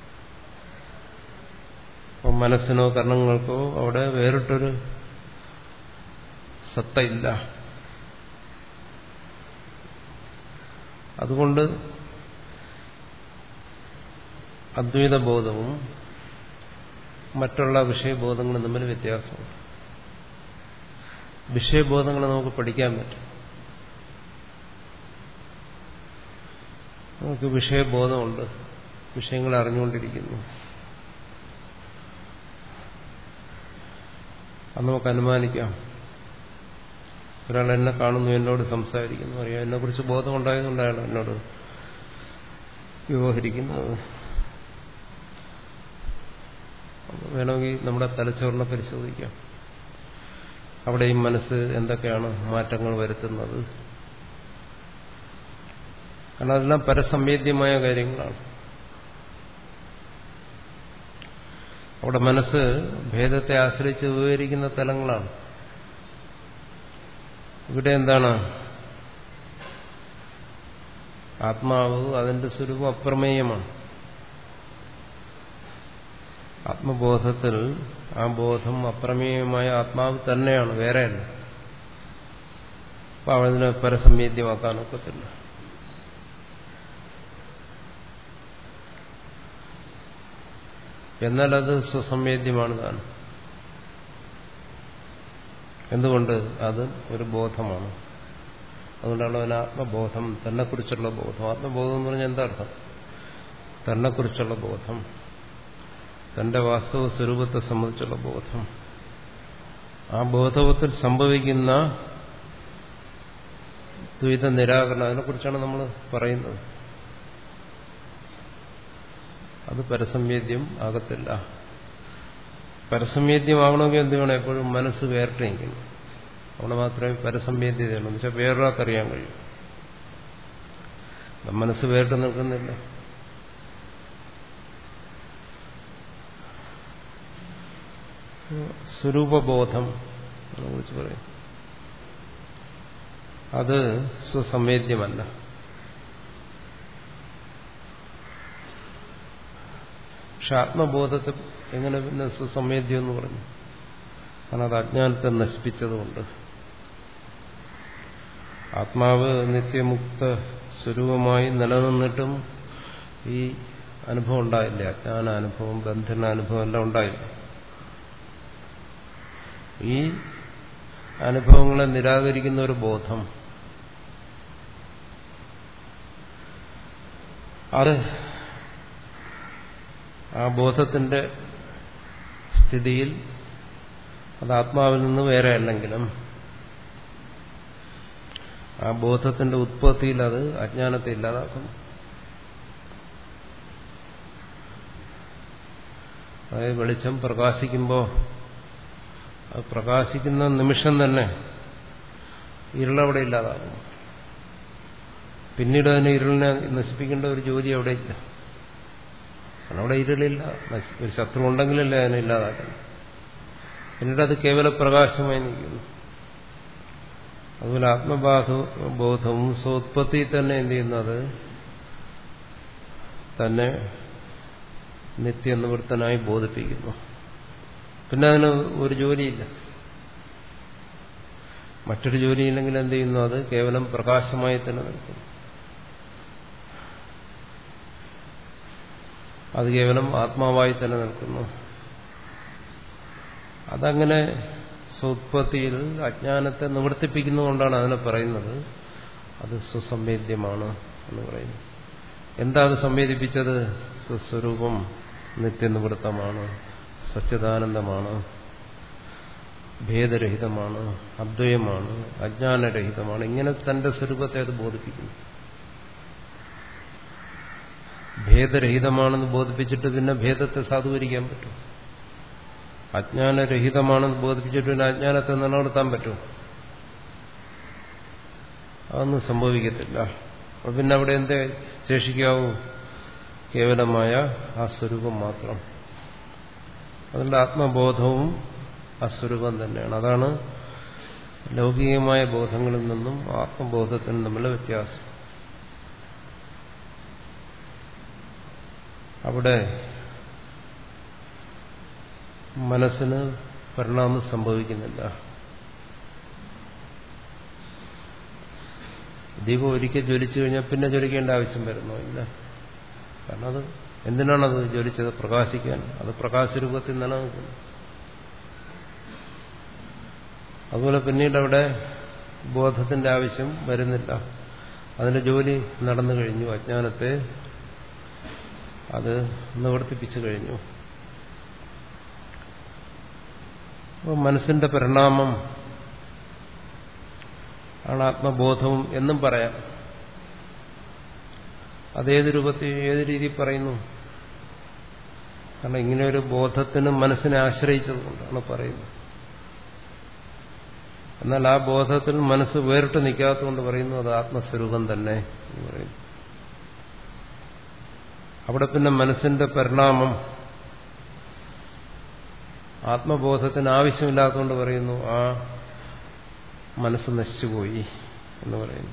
Speaker 1: അപ്പം മനസ്സിനോ കർണങ്ങൾക്കോ അവിടെ വേറിട്ടൊരു സത്തയില്ല. അതുകൊണ്ട് അദ്വൈതബോധവും മറ്റുള്ള വിഷയബോധങ്ങളും തമ്മിൽ വ്യത്യാസമുണ്ട്. വിഷയബോധങ്ങളെ നമുക്ക് പഠിക്കാൻ പറ്റും. നമുക്ക് വിഷയബോധമുണ്ട്, വിഷയങ്ങളെ അറിഞ്ഞുകൊണ്ടിരിക്കുന്നു. അത് നമുക്ക് അനുമാനിക്കാം. ഒരാൾ എന്നെ കാണുന്നു, എന്നോട് സംസാരിക്കുന്നു, അറിയാം. എന്നെക്കുറിച്ച് ബോധമുണ്ടായതുകൊണ്ടാണ് എന്നോട് വ്യവഹരിക്കുന്നത്. വേണമെങ്കിൽ നമ്മുടെ തലച്ചോറിനെ പരിശോധിക്കാം. അവിടെയും മനസ്സ് എന്തൊക്കെയാണ് മാറ്റങ്ങൾ വരുത്തുന്നത്, കാരണം അതെല്ലാം പരസംവേദ്യമായ കാര്യങ്ങളാണ്. അവിടെ മനസ്സ് ഭേദത്തെ ആശ്രയിച്ച് വിവരിക്കുന്ന തലങ്ങളാണ്. ഇവിടെ എന്താണ്? ആത്മാവ് അതിന്റെ സ്വരൂപം അപ്രമേയമാണ്. ആത്മബോധത്തിൽ ആ ബോധം അപ്രമേയമായ ആത്മാവ് തന്നെയാണ്, വേറെയല്ല. അപ്പൊ അതിനെ പരസംവേദ്യമാക്കാനൊക്കത്തില്ല. എന്നാൽ അത് സ്വസംവേദ്യമാണ് താൻ. എന്തുകൊണ്ട്? അത് ഒരു ബോധമാണ്. അതുകൊണ്ടാണ് അവന് ആത്മബോധം, തന്നെക്കുറിച്ചുള്ള ബോധം. ആത്മബോധം എന്ന് പറഞ്ഞാൽ എന്താ അർത്ഥം? തന്നെക്കുറിച്ചുള്ള ബോധം, തന്റെ വാസ്തവ സ്വരൂപത്തെ സംബന്ധിച്ചുള്ള ബോധം. ആ ബോധത്തിൽ സംഭവിക്കുന്ന ദ്വൈത നിരാകരണം, അതിനെക്കുറിച്ചാണ് നമ്മൾ പറയുന്നത്. അത് പരസംവേദ്യം ആകത്തില്ല. പരസംവേദ്യമാകണമെങ്കിൽ എന്ത് വേണം? എപ്പോഴും മനസ്സ് വേറിട്ടിരിക്കുന്നു. അവിടെ മാത്രമേ പരസംവേദ്യതയുള്ളൂ. എന്ന് വെച്ചാൽ വേറൊരാൾക്കറിയാൻ കഴിയും. മനസ്സ് വേറിട്ട് നിൽക്കുന്നില്ല. സ്വരൂപബോധം കുറിച്ച് പറയും. അത് സ്വസംവേദ്യമല്ല. പക്ഷെ ആത്മബോധത്തെ എങ്ങനെ പിന്നെ സ്വസംവേദ്യം എന്ന് പറഞ്ഞു? കാരണം അത് അജ്ഞാനത്തെ നശിപ്പിച്ചതുകൊണ്ട്. ആത്മാവ് നിത്യമുക്ത സ്വരൂപമായി നിലനിന്നിട്ടും ഈ അനുഭവം ഉണ്ടായില്ല. അജ്ഞാന അനുഭവം, ബന്ധന അനുഭവം എല്ലാം ഉണ്ടായില്ല. ഈ അനുഭവങ്ങളെ നിരാകരിക്കുന്ന ഒരു ബോധം, അത് ആ ബോധത്തിന്റെ സ്ഥിതിയിൽ അത് ആത്മാവിൽ നിന്ന് വേറെ അല്ലെങ്കിലും ആ ബോധത്തിന്റെ ഉത്പത്തിയിൽ അത് അജ്ഞാനത്തെ ഇല്ലാതാക്കുന്നു. അതായത് വെളിച്ചം പ്രകാശിക്കുമ്പോൾ അത് പ്രകാശിക്കുന്ന നിമിഷം തന്നെ ഇരുളവിടെ ഇല്ലാതാകും. പിന്നീട് അതിനെ ഇരുളിനെ നശിപ്പിക്കേണ്ട ഒരു ജോലി അവിടെ ഇല്ല. കാരണം അവിടെ ഇരുളില്ല. ഒരു ശത്രു ഉണ്ടെങ്കിലല്ലേ അതിനെ ഇല്ലാതാക്കണം. പിന്നീട് അത് കേവല പ്രകാശമായി നിൽക്കുന്നു. അതുപോലെ ആത്മബോധ ബോധവും സ്വോത്പത്തി തന്നെ എന്ത് ചെയ്യുന്നത് തന്നെ നിത്യനിവൃത്തനായി ബോധിപ്പിക്കുന്നു. പിന്നെ അതിന് ഒരു ജോലിയില്ല. മറ്റൊരു ജോലിയില്ലെങ്കിൽ എന്ത് ചെയ്യുന്നു? അത് കേവലം പ്രകാശമായി തന്നെ നിൽക്കുന്നു. അത് കേവലം ആത്മാവായി തന്നെ നിൽക്കുന്നു. അതങ്ങനെ സ്വോത്പത്തിയിൽ അജ്ഞാനത്തെ നിവർത്തിപ്പിക്കുന്നതുകൊണ്ടാണ് അതിനെ പറയുന്നത് അത് സ്വസംവേദ്യമാണ് എന്ന് പറയുന്നു. എന്താ അത് സംവേദിപ്പിച്ചത്? സ്വസ്വരൂപം നിത്യനിവൃത്തമാണ്, സച്ചിദാനന്ദമാണ്, ഭേദരഹിതമാണ്, അദ്വയമാണ്, അജ്ഞാനരഹിതമാണ്. ഇങ്ങനെ തന്റെ സ്വരൂപത്തെ അത് ബോധിപ്പിക്കുന്നു. ഭേദരഹിതമാണെന്ന് ബോധിപ്പിച്ചിട്ട് പിന്നെ ഭേദത്തെ സാധൂകരിക്കാൻ പറ്റും? അജ്ഞാനരഹിതമാണെന്ന് ബോധിപ്പിച്ചിട്ട് പിന്നെ അജ്ഞാനത്തെ നിലനിർത്താൻ പറ്റും? അതൊന്നും സംഭവിക്കത്തില്ല. അപ്പൊ പിന്നെ അവിടെ എന്തേ ശേഷിക്കാവൂ? കേവലമായ ആ സ്വരൂപം മാത്രം. അതുകൊണ്ട് ആത്മബോധവും ആ സ്വരൂപം തന്നെയാണ്. അതാണ് ലൗകികമായ ബോധങ്ങളിൽ നിന്നും ആത്മബോധത്തിനും തമ്മിലുള്ള വ്യത്യാസം. അവിടെ മനസ്സിന് പരിണാമം സംഭവിക്കുന്നില്ല. ദീപം ഒരിക്കൽ ജ്വലിച്ചു കഴിഞ്ഞാൽ പിന്നെ ജ്വലിക്കേണ്ട ആവശ്യം വരുന്നോ? ഇല്ല. കാരണം അത് എന്തിനാണത് ജ്വലിച്ചത്? പ്രകാശിക്കാൻ. അത് പ്രകാശരൂപത്തിൽ നിലനിൽക്കുന്നു. അതുപോലെ പിന്നീട് അവിടെ ബോധത്തിന്റെ ആവശ്യം വരുന്നില്ല. അതിന്റെ ജോലി നടന്നു കഴിഞ്ഞു. അജ്ഞാനത്തെ അത് നിവർത്തിപ്പിച്ചു കഴിഞ്ഞു. അപ്പോൾ മനസ്സിന്റെ പരിണാമം ആണ് ആത്മബോധവും എന്നും പറയാം. അതേത് രൂപത്തിൽ, ഏത് രീതിയിൽ പറയുന്നു? കാരണം ഇങ്ങനെ ഒരു ബോധത്തിന് മനസ്സിനെ ആശ്രയിച്ചതുകൊണ്ടാണ് പറയുന്നത്. എന്നാൽ ആ ബോധത്തിൽ മനസ്സ് വേറിട്ട് നിൽക്കാത്തതുകൊണ്ട് പറയുന്നു അത് ആത്മസ്വരൂപം തന്നെ എന്ന് പറയുന്നു. അവിടെ പിന്നെ മനസ്സിന്റെ പരിണാമം ആത്മബോധത്തിന് ആവശ്യമില്ലാത്തതുകൊണ്ട് പറയുന്നു ആ മനസ്സ് നശിച്ചുപോയി എന്ന് പറയുന്നു.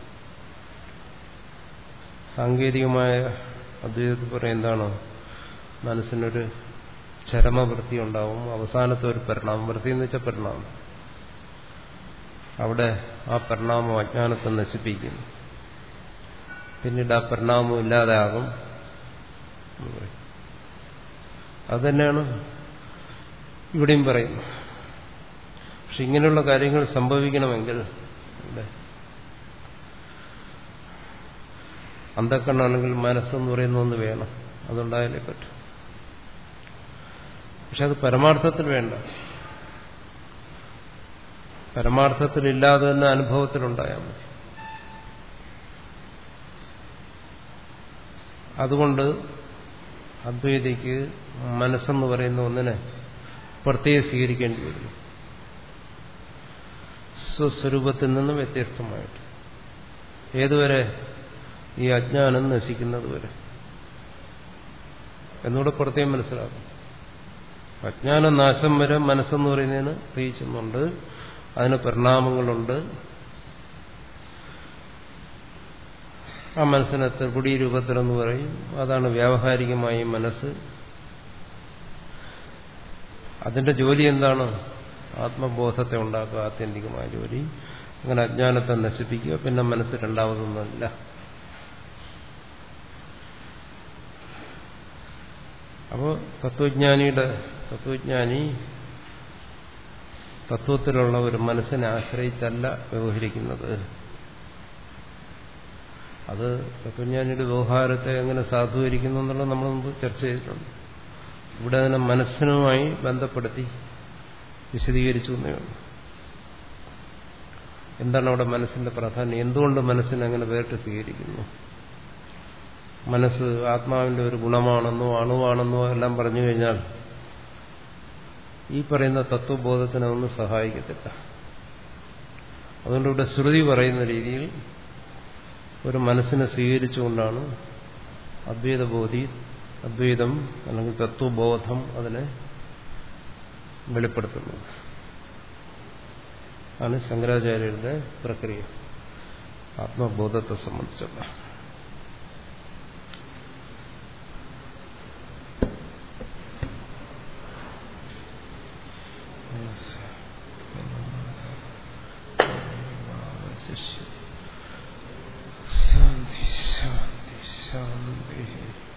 Speaker 1: സാങ്കേതികമായ അദ്വൈതത്തിൽ പറയും എന്താണ്, മനസ്സിനൊരു ചരമവൃത്തി ഉണ്ടാവും, അവസാനത്തെ ഒരു പരിണാമം. വൃത്തി എന്ന് വെച്ചാൽ പരിണാമം. അവിടെ ആ പരിണാമം അജ്ഞാനത്തെ നശിപ്പിക്കുന്നു. പിന്നീട് ആ പരിണാമം ഇല്ലാതാകും. അതുതന്നെയാണ് ഇവിടെയും പറയുന്നത്. പക്ഷെ ഇങ്ങനെയുള്ള കാര്യങ്ങൾ സംഭവിക്കണമെങ്കിൽ അന്ധക്കണ്ണാണെങ്കിൽ മനസ്സെന്ന് പറയുന്ന ഒന്ന് വേണം. അതുണ്ടായാലേ പറ്റും. പക്ഷെ അത് പരമാർത്ഥത്തിൽ വേണ്ട. പരമാർത്ഥത്തിലില്ലാതെ തന്നെ അനുഭവത്തിലുണ്ടായാൽ മതി. അതുകൊണ്ട് അദ്വൈതിക്ക് മനസ്സെന്ന് പറയുന്ന ഒന്നിനെ പ്രത്യേകം സ്വീകരിക്കേണ്ടി വരുന്നു, സ്വസ്വരൂപത്തിൽ നിന്നും വ്യത്യസ്തമായിട്ട്. ഏതുവരെ? ഈ അജ്ഞാനം നശിക്കുന്നത് വരെ. എന്നൂടെ പ്രത്യേകം മനസ്സിലാക്കും. അജ്ഞാനനാശം വരെ മനസ്സെന്ന് പറയുന്നതിന് തെളിയിച്ചുന്നുണ്ട്. അതിന് പരിണാമങ്ങളുണ്ട്. ആ മനസ്സിനെ ത്രിപുടി രൂപത്തിലെന്ന് പറയും. അതാണ് വ്യാവഹാരികമായി മനസ്സ്. അതിന്റെ ജോലി എന്താണ്? ആത്മബോധത്തെ ഉണ്ടാക്കുക, ആത്യന്തികമായ ജോലി. അങ്ങനെ അജ്ഞാനത്തെ നശിപ്പിക്കുക. പിന്നെ മനസ്സ് രണ്ടാമതൊന്നുമില്ല. അപ്പോൾ തത്വജ്ഞാനിയുടെ തത്വജ്ഞാനി തത്വത്തിലുള്ള ഒരു മനസ്സിനെ ആശ്രയിച്ചല്ല വ്യവഹരിക്കുന്നത്. അത് തത്വജ്ഞാനിയുടെ വ്യവഹാരത്തെ എങ്ങനെ സാധൂകരിക്കുന്നു എന്നുള്ളത് നമ്മൾ മുമ്പ് ചർച്ച ചെയ്തിട്ടുണ്ട്. ഇവിടെ അതിനെ മനസ്സിനുമായി ബന്ധപ്പെടുത്തി വിശദീകരിച്ചു എന്നേയുള്ളൂ. എന്താണ് അവിടെ മനസ്സിന്റെ പ്രാധാന്യം? എന്തുകൊണ്ട് മനസ്സിനെ അങ്ങനെ വേറിട്ട് സ്വീകരിക്കുന്നു? മനസ്സ് ആത്മാവിന്റെ ഒരു ഗുണമാണെന്നോ അണുവാണെന്നോ എല്ലാം പറഞ്ഞു കഴിഞ്ഞാൽ ഈ പറയുന്ന തത്വബോധത്തിനെ ഒന്നും സഹായിക്കത്തില്ല. അതുകൊണ്ട് ഇവിടെ ശ്രുതി പറയുന്ന രീതിയിൽ ഒരു മനസ്സിനെ സ്വീകരിച്ചുകൊണ്ടാണ് അദ്വൈതബോധി അദ്വൈതം അല്ലെങ്കിൽ തത്വബോധം അതിനെ വെളിപ്പെടുത്തുന്നത്. ആണ് ശങ്കരാചാര്യരുടെ പ്രക്രിയ ആത്മബോധത്തെ സംബന്ധിച്ചുള്ള. ശാന്തി ശാന്തി ശാന്തി.